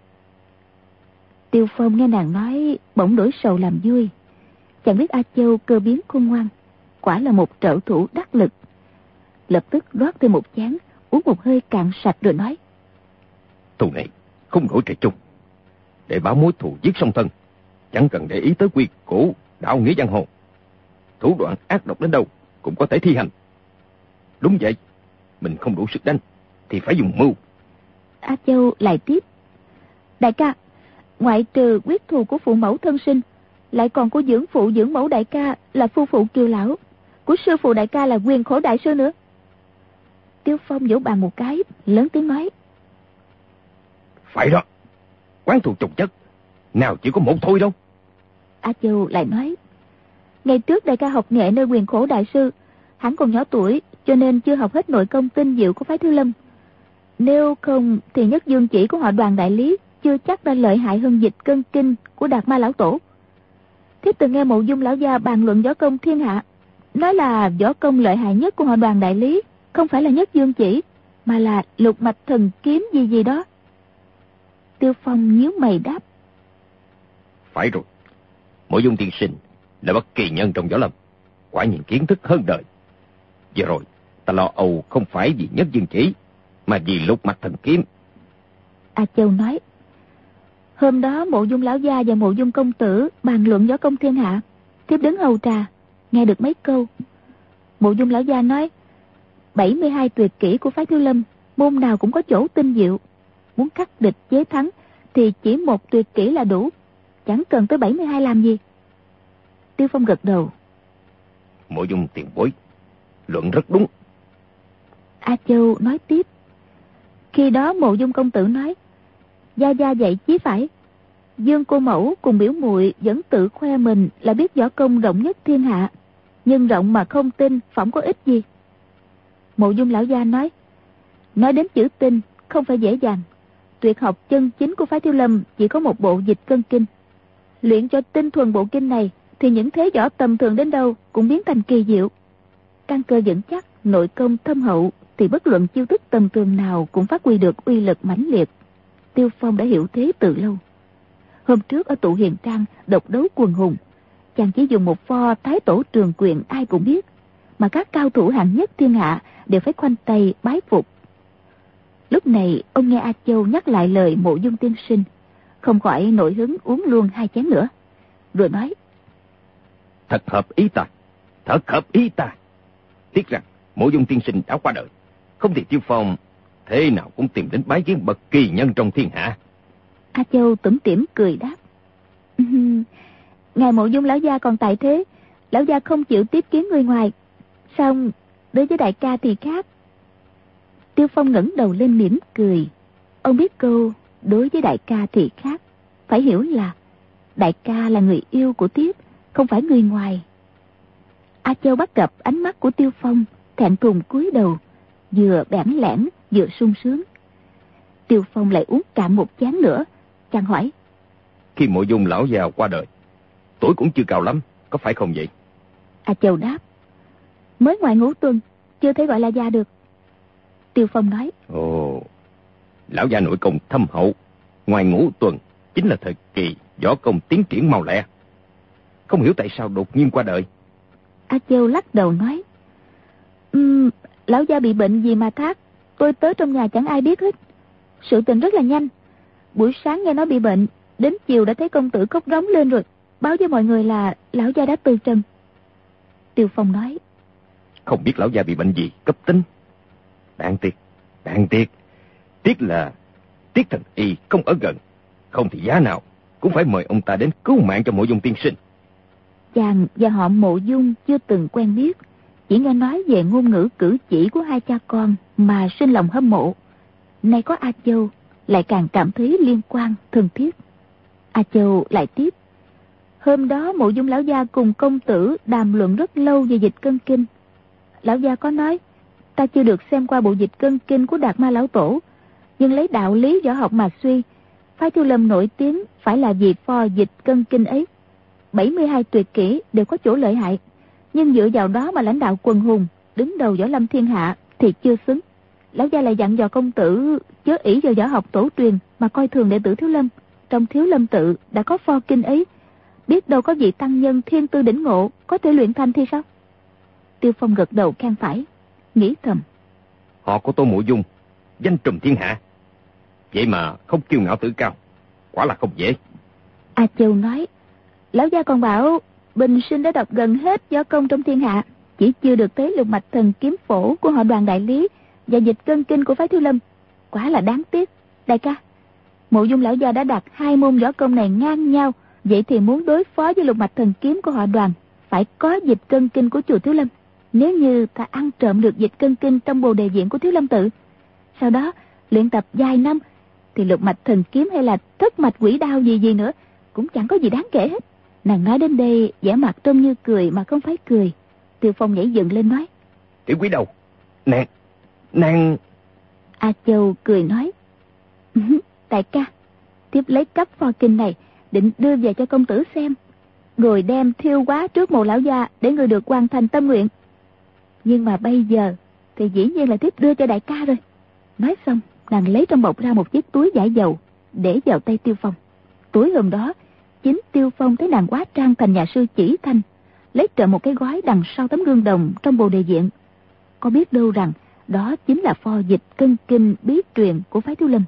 Tiêu Phong nghe nàng nói bỗng đổi sầu làm vui. Chàng biết A Châu cơ biến khôn ngoan, quả là một trợ thủ đắc lực. Lập tức rót thêm một chén, uống một hơi cạn sạch rồi nói: thù này không nổi trời chung. Để báo mối thù giết song thân, chẳng cần để ý tới quy củ đạo nghĩa giang hồ. Thủ đoạn ác độc đến đâu cũng có thể thi hành. Đúng vậy, mình không đủ sức đánh thì phải dùng mưu. A Châu lại tiếp: đại ca, ngoại trừ quyết thù của phụ mẫu thân sinh, lại còn của dưỡng phụ dưỡng mẫu đại ca là phu phụ Kiều lão, của sư phụ đại ca là Quyền Khổ đại sư nữa. Tiêu Phong vỗ bàn một cái, lớn tiếng nói: phải đó, quán thù chồng chất, nào chỉ có một thôi đâu. A Châu lại nói: ngày trước đại ca học nghệ nơi Quyền Khổ đại sư, hắn còn nhỏ tuổi cho nên chưa học hết nội công tinh diệu của phái Thiếu Lâm. Nếu không thì Nhất Dương chỉ của họ Đoàn Đại Lý chưa chắc đã lợi hại hơn Dịch Cân Kinh của Đạt Ma lão tổ. Thiếp từng nghe Mộ Dung lão gia bàn luận võ công thiên hạ, nói là võ công lợi hại nhất của họ Đoàn Đại Lý không phải là Nhất Dương chỉ, mà là lục mạch thần kiếm gì gì đó. Tiêu Phong nhíu mày đáp: phải rồi, Mộ Dung tiên sinh là bất kỳ nhân trong võ lâm, quả nhiên kiến thức hơn đời. Giờ rồi ta lo âu không phải vì Nhất Dương chỉ, mà vì lục mạch thần kiếm. A Châu nói: hôm đó Mộ Dung lão gia và Mộ Dung công tử bàn luận võ công thiên hạ, thiếp đứng hầu trà, nghe được mấy câu. Mộ Dung lão gia nói 72 tuyệt kỹ của phái Thiếu Lâm môn nào cũng có chỗ tinh diệu, muốn khắc địch chế thắng thì chỉ một tuyệt kỹ là đủ, chẳng cần tới 72 làm gì. Tiêu Phong gật đầu: Mộ Dung tiền bối luận rất đúng. A Châu nói tiếp: khi đó Mộ Dung công tử nói gia gia dạy chí phải, Dương cô mẫu cùng biểu muội vẫn tự khoe mình là biết võ công rộng nhất thiên hạ, nhưng rộng mà không tin phỏng có ích gì. Mộ Dung lão gia nói đến chữ tinh không phải dễ dàng. Tuyệt học chân chính của phái Thiếu Lâm chỉ có một bộ Dịch Cân Kinh. Luyện cho tinh thuần bộ kinh này thì những thế võ tầm thường đến đâu cũng biến thành kỳ diệu. Căn cơ vững chắc, nội công thâm hậu thì bất luận chiêu thức tầm thường nào cũng phát huy được uy lực mãnh liệt. Tiêu Phong đã hiểu thế từ lâu. Hôm trước ở tụ Hiền Trang độc đấu quần hùng, chàng chỉ dùng một pho Thái Tổ Trường Quyền ai cũng biết, mà các cao thủ hạng nhất thiên hạ đều phải khoanh tay bái phục. Lúc này ông nghe A Châu nhắc lại lời Mộ Dung tiên sinh, không khỏi nổi hứng uống luôn 2 chén nữa, rồi nói: thật hợp ý ta, thật hợp ý ta. Tiếc rằng Mộ Dung tiên sinh đã qua đời, không thì Tiêu Phong thế nào cũng tìm đến bái kiến bậc kỳ nhân trong thiên hạ. A Châu tủm tỉm cười đáp: ngài Mộ Dung lão gia còn tại thế, lão gia không chịu tiếp kiến người ngoài, song đối với đại ca thì khác. Tiêu Phong ngẩng đầu lên mỉm cười. Ông biết câu đối với đại ca thì khác phải hiểu là đại ca là người yêu của Tiếp, không phải người ngoài. A Châu bắt gặp ánh mắt của Tiêu Phong, thẹn thùng cúi đầu, vừa bẽn lẽn vừa sung sướng. Tiêu Phong lại uống cạn một chén nữa, chàng hỏi: khi Mộ Dung lão già qua đời, tuổi cũng chưa cao lắm, có phải không vậy? A Châu đáp: mới ngoài ngũ tuần, chưa thể gọi là già được. Tiêu Phong nói: ồ, lão già nội công thâm hậu, ngoài ngũ tuần chính là thời kỳ võ công tiến triển mau lẹ, không hiểu tại sao đột nhiên qua đời. A Châu lắc đầu nói: Lão gia bị bệnh gì mà thác? Tôi tới trong nhà chẳng ai biết hết. Sự tình rất là nhanh. Buổi sáng nghe nói bị bệnh, đến chiều đã thấy công tử khóc rống lên rồi, báo với mọi người là lão gia đã từ trần. Tiêu Phong nói: Không biết lão gia bị bệnh gì, cấp tính. Đáng tiếc. Tiếc là Tiết Thần Y không ở gần. Không thì giá nào cũng phải mời ông ta đến cứu mạng cho Mộ Dung tiên sinh. Chàng và họ Mộ Dung chưa từng quen biết, chỉ nghe nói về ngôn ngữ cử chỉ của hai cha con mà sinh lòng hâm mộ. Nay có A Châu, lại càng cảm thấy liên quan thân thiết. A Châu lại tiếp: Hôm đó Mộ Dung lão gia cùng công tử đàm luận rất lâu về dịch cân kinh. Lão gia có nói: Ta chưa được xem qua bộ dịch cân kinh của Đạt Ma lão tổ, nhưng lấy đạo lý võ học mà suy, phái Thiếu Lâm nổi tiếng phải là vì pho dịch cân kinh ấy. 72 tuyệt kỹ đều có chỗ lợi hại, nhưng dựa vào đó mà lãnh đạo quần hùng, đứng đầu võ lâm thiên hạ thì chưa xứng. Lão gia lại dặn dò công tử chớ ỷ vào võ học tổ truyền mà coi thường đệ tử Thiếu Lâm. Trong Thiếu Lâm tự đã có pho kinh ấy, biết đâu có vị tăng nhân thiên tư đỉnh ngộ có thể luyện thành thì sao? Tiêu Phong gật đầu khen phải, nghĩ thầm: Họ của Tô Mộ Dung danh trùm thiên hạ, vậy mà không kiêu ngạo tự cao, quả là không dễ. A Châu nói: Lão gia còn bảo bình sinh đã đọc gần hết võ công trong thiên hạ, chỉ chưa được thấy Lục Mạch Thần Kiếm Phổ của họ Đoàn đại lý và dịch cân kinh của phái Thiếu Lâm. Quả là đáng tiếc. Đại ca, Mộ Dung lão gia đã đặt hai môn võ công này ngang nhau, vậy thì muốn đối phó với Lục Mạch Thần Kiếm của họ Đoàn phải có dịch cân kinh của chùa Thiếu Lâm. Nếu như ta ăn trộm được dịch cân kinh trong bồ đề viện của Thiếu Lâm tự, sau đó luyện tập vài năm, thì Lục Mạch Thần Kiếm hay là Thất Mạch Quỷ Đao gì nữa cũng chẳng có gì đáng kể hết. Nàng nói đến đây vẻ mặt trông như cười mà không phải cười. Tiêu Phong nhảy dựng lên nói: Tiểu Quý đâu? Nàng... A Châu cười nói: Đại ca, tiếp lấy cấp pho kinh này định đưa về cho công tử xem, rồi đem thiêu hóa trước Mộ lão gia để người được hoàn thành tâm nguyện. Nhưng mà bây giờ thì dĩ nhiên là tiếp đưa cho đại ca rồi. Nói xong, nàng lấy trong bọc ra một chiếc túi vải dầu để vào tay Tiêu Phong. Túi hôm đó chính Tiêu Phong thấy nàng hóa trang thành nhà sư Chỉ Thanh, lấy trộm một cái gói đằng sau tấm gương đồng trong bồ đề viện. Có biết đâu rằng đó chính là pho dịch cân kinh bí truyền của phái Thiếu Lâm.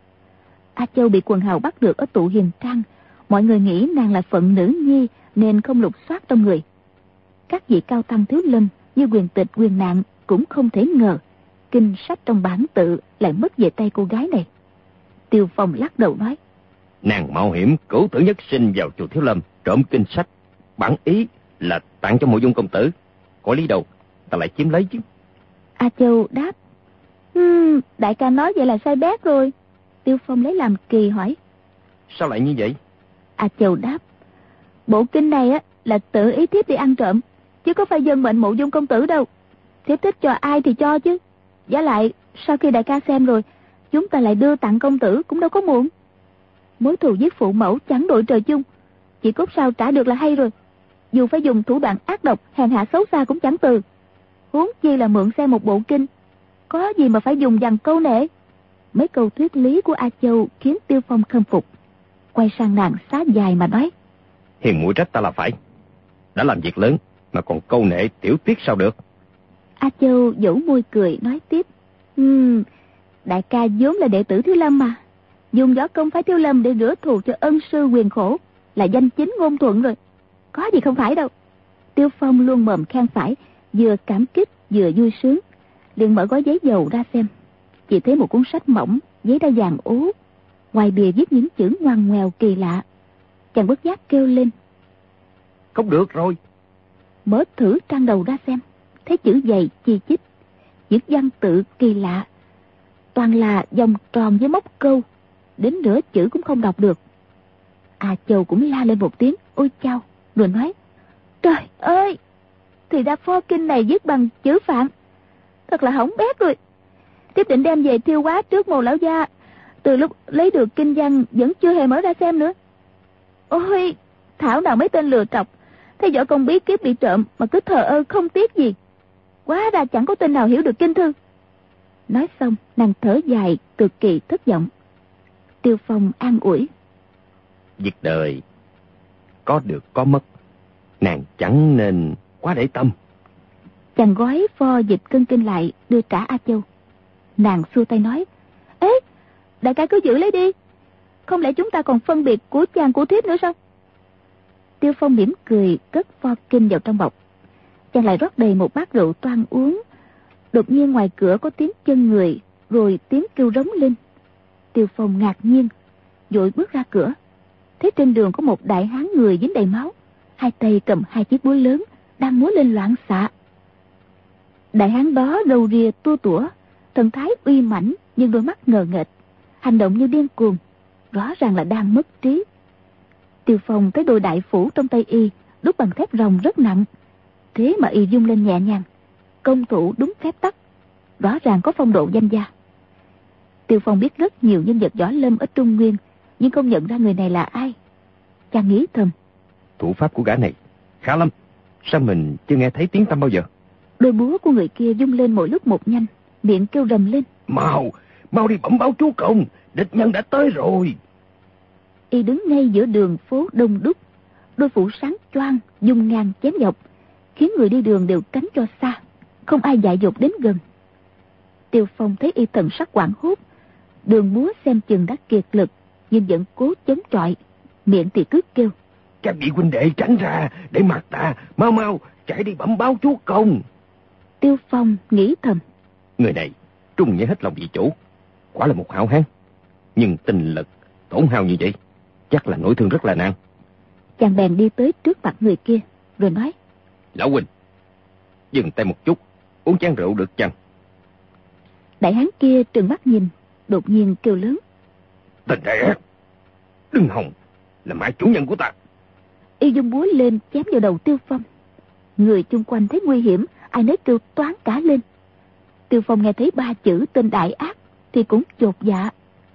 A Châu bị quần hào bắt được ở tụ Hiền Trang, mọi người nghĩ nàng là phận nữ nhi nên không lục soát trong người. Các vị cao tăng Thiếu Lâm như Quyền Tịch, Quyền Nạn cũng không thể ngờ kinh sách trong bản tự lại mất về tay cô gái này. Tiêu Phong lắc đầu nói: Nàng mạo hiểm cửu tử nhất sinh vào chùa Thiếu Lâm trộm kinh sách, bản ý là tặng cho Mộ Dung công tử, có lý đâu ta lại chiếm lấy chứ. A Châu đáp: Đại ca nói vậy là sai bét rồi. Tiêu Phong lấy làm kỳ hỏi: Sao lại như vậy? A Châu đáp: Bộ kinh này á là tự ý thiếp đi ăn trộm, chứ có phải dân mệnh Mộ Dung công tử đâu. Thiếp thích cho ai thì cho chứ. Giả lại sau khi đại ca xem rồi, chúng ta lại đưa tặng công tử cũng đâu có muộn. Mối thù giết phụ mẫu chẳng đội trời chung, chỉ cốt sao trả được là hay rồi. Dù phải dùng thủ đoạn ác độc hèn hạ xấu xa cũng chẳng từ. Huống chi là mượn xem một bộ kinh, có gì mà phải dùng dằn câu nệ. Mấy câu thuyết lý của A Châu khiến Tiêu Phong khâm phục. Quay sang nàng xá dài mà nói: Hiền muội trách ta là phải, đã làm việc lớn mà còn câu nệ tiểu tiết sao được. A Châu dẫu môi cười nói tiếp: Đại ca vốn là đệ tử Thiếu Lâm mà, dùng võ công phái Thiếu Lâm để rửa thù cho ân sư Quyền Khổ là danh chính ngôn thuận rồi, có gì không phải đâu. Tiêu Phong luôn mồm khen phải, vừa cảm kích vừa vui sướng, liền mở gói giấy dầu ra xem. Chỉ thấy một cuốn sách mỏng, giấy đã vàng ố, ngoài bìa viết những chữ ngoằn ngoèo kỳ lạ. Chàng bất giác kêu lên: Không được rồi. Mở thử trang đầu ra xem, thấy chữ dày chi chít, những văn tự kỳ lạ, toàn là vòng tròn với móc câu, đến nửa chữ cũng không đọc được. A Châu cũng la lên một tiếng ôi chao, rồi nói: Trời ơi, thì ra pho kinh này viết bằng chữ Phạn, thật là hỏng bét rồi. Tiếp định đem về thiêu hóa trước Mộ lão gia, từ lúc lấy được kinh văn vẫn chưa hề mở ra xem nữa. Ôi, thảo nào mấy tên lừa trọc thấy võ công bí kíp bị trộm mà cứ thờ ơ không tiếc gì. Quá ra chẳng có tên nào hiểu được kinh thư. Nói xong nàng thở dài cực kỳ thất vọng. Tiêu Phong an ủi: Việc đời có được có mất, nàng chẳng nên quá để tâm. Chàng gói pho dịch cân kinh lại đưa trả A Châu. Nàng xua tay nói: Ê, đại ca cứ giữ lấy đi. Không lẽ chúng ta còn phân biệt của chàng của thiếp nữa sao? Tiêu Phong mỉm cười cất pho kinh vào trong bọc. Chàng lại rót đầy một bát rượu toan uống. Đột nhiên ngoài cửa có tiếng chân người, rồi tiếng kêu rống lên. Tiêu Phong ngạc nhiên, vội bước ra cửa. Thấy trên đường có một đại hán người dính đầy máu, hai tay cầm hai chiếc búa lớn, đang múa lên loạn xạ. Đại hán đó râu ria tua tủa, thần thái uy mãnh nhưng đôi mắt ngờ nghệch, hành động như điên cuồng, rõ ràng là đang mất trí. Tiêu Phong thấy đôi đại phủ trong tay y đúc bằng thép rồng rất nặng, thế mà y vung lên nhẹ nhàng, công thủ đúng phép tắc, rõ ràng có phong độ danh gia. Tiêu Phong biết rất nhiều nhân vật võ lâm ở Trung Nguyên, nhưng không nhận ra người này là ai. Chàng nghĩ thầm: thủ pháp của gã này khá lắm, sao mình chưa nghe thấy tiếng tăm bao giờ? Đôi búa của người kia vung lên mỗi lúc một nhanh, miệng kêu rầm lên: Mau đi bẩm báo chúa công, địch nhân đã tới rồi. Y đứng ngay giữa đường phố đông đúc, đôi phủ sáng choang dung ngang chém dọc, khiến người đi đường đều tránh cho xa, không ai dại dột đến gần. Tiêu Phong thấy y thần sắc hoảng hốt, đường búa xem chừng đã kiệt lực, nhưng vẫn cố chống chọi, miệng thì cứ kêu: Các vị huynh đệ tránh ra, để mặt ta, mau chạy đi bẩm báo chúa công. Tiêu Phong nghĩ thầm: Người này trung nghĩa hết lòng vì chủ, quả là một hảo hán, nhưng tinh lực tổn hao như vậy, chắc là nỗi thương rất là nặng. Chàng bèn đi tới trước mặt người kia, rồi nói: Lão huynh, dừng tay một chút, uống chén rượu được chăng? Đại hán kia trừng mắt nhìn, đột nhiên kêu lớn: Tên đại ác, đừng hòng làm hại chủ nhân của ta. Y dung búa lên chém vào đầu Tiêu Phong. Người chung quanh thấy nguy hiểm, ai nấy kêu toán cả lên. Tiêu Phong nghe thấy ba chữ tên đại ác thì cũng chột dạ.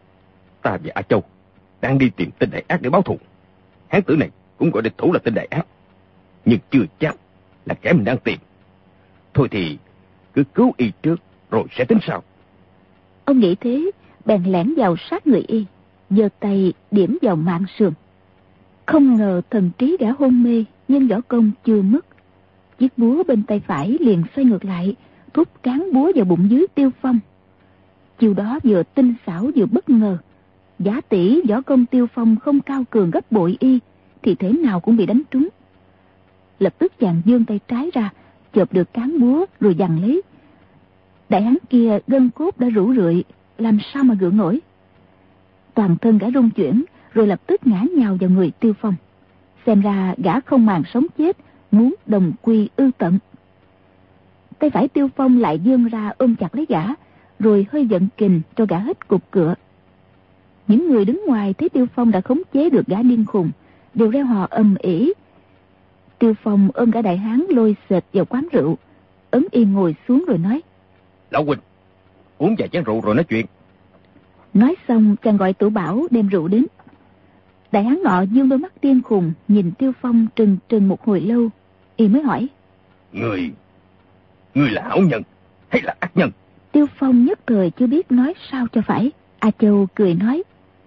Ta và A Châu đang đi tìm tên đại ác để báo thù. Hán tử này cũng gọi địch thủ là tên đại ác, nhưng chưa chắc là kẻ mình đang tìm. Thôi thì cứ cứu y trước rồi sẽ tính sau. Ông nghĩ thế, bèn lẻn vào sát người y, giơ tay điểm vào mạng sườn. Không ngờ thần trí đã hôn mê, nhưng võ công chưa mất. Chiếc búa bên tay phải liền xoay ngược lại, thúc cán búa vào bụng dưới Tiêu Phong. Chiều đó vừa tinh xảo vừa bất ngờ. Giả tỷ võ công Tiêu Phong không cao cường gấp bội y, thì thế nào cũng bị đánh trúng. Lập tức chàng giương tay trái ra, chộp được cán búa rồi giằng lấy. Đại hán kia gân cốt đã rũ rượi, làm sao mà gượng nổi. Toàn thân gã rung chuyển, rồi lập tức ngã nhào vào người Tiêu Phong. Xem ra gã không màng sống chết, muốn đồng quy ư tận. Tay phải Tiêu Phong lại vươn ra ôm chặt lấy gã, rồi hơi giận kình cho gã hết cục cựa. Những người đứng ngoài thấy Tiêu Phong đã khống chế được gã điên khùng, đều reo hò ầm ĩ. Tiêu Phong ôm gã đại hán lôi xệt vào quán rượu, ấn y ngồi xuống rồi nói: Lão huynh, uống vài chén rượu rồi nói chuyện. Nói xong chàng gọi Tử Bảo đem rượu đến. Đại hán nọ dương đôi mắt điên khùng nhìn Tiêu Phong trừng trừng một hồi lâu, y mới hỏi: Người là hảo nhân hay là ác nhân? Tiêu Phong nhất thời chưa biết nói sao cho phải. A Châu cười nói: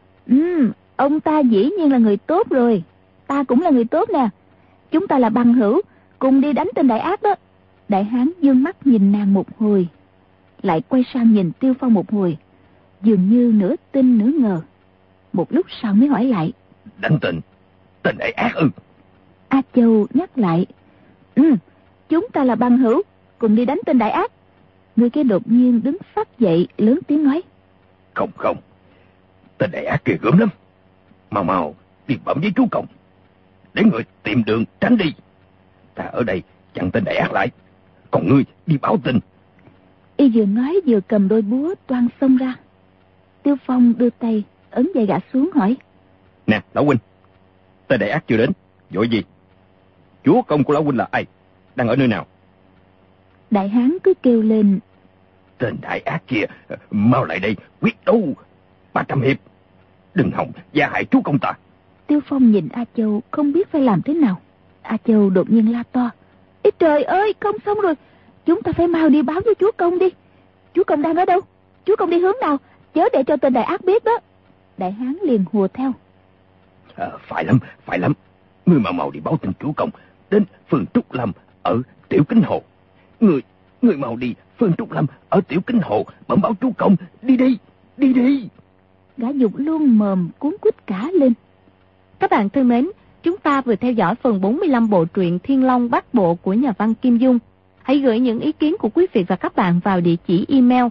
Ông ta dĩ nhiên là người tốt rồi, ta cũng là người tốt nè. Chúng ta là bằng hữu, cùng đi đánh tên đại ác đó. Đại hán dương mắt nhìn nàng một hồi, lại quay sang nhìn Tiêu Phong một hồi, dường như nửa tin nửa ngờ. Một lúc sau mới hỏi lại: Đánh tên đại ác ư? A Châu nhắc lại: Chúng ta là bằng hữu, cùng đi đánh tên đại ác. Người kia đột nhiên đứng phát dậy, lớn tiếng nói: Không, tên đại ác kia gớm lắm. Mau đi bẩm với chúa công, để người tìm đường tránh đi. Ta ở đây chặn tên đại ác lại, còn ngươi đi báo tin. Y vừa nói vừa cầm đôi búa toan xông ra. Tiêu Phong đưa tay ấn vai gã xuống hỏi: Nè lão huynh, tên đại ác chưa đến, vội gì? Chúa công của lão huynh là ai, đang ở nơi nào? Đại hán cứ kêu lên: Tên đại ác kia mau lại đây, quyết đấu 300 hiệp, đừng hòng gia hại chúa công ta. Tiêu Phong nhìn A Châu không biết phải làm thế nào. A Châu đột nhiên la to: Ý trời ơi, không xong rồi, chúng ta phải mau đi báo với chúa công đi. Chúa công đang ở đâu? Chúa công đi hướng nào? Chớ để cho tên đại ác biết đó. Đại hán liền hùa theo: Phải lắm, ngươi mau đi báo tin chúa công đến phường Trúc Lâm ở Tiểu Kính Hồ. Người mau đi, Phương Trúc Lâm ở Tiểu Kinh Hồ, bẩm báo chú công, đi đi, đi đi. Gã Dục luôn mồm cuốn quýt cả lên. Các bạn thân mến, chúng ta vừa theo dõi phần 45 bộ truyện Thiên Long Bát Bộ của nhà văn Kim Dung. Hãy gửi những ý kiến của quý vị và các bạn vào địa chỉ email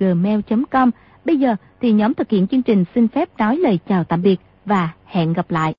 đoctruyện@vov.gmail.com. Bây giờ thì nhóm thực hiện chương trình xin phép nói lời chào tạm biệt và hẹn gặp lại.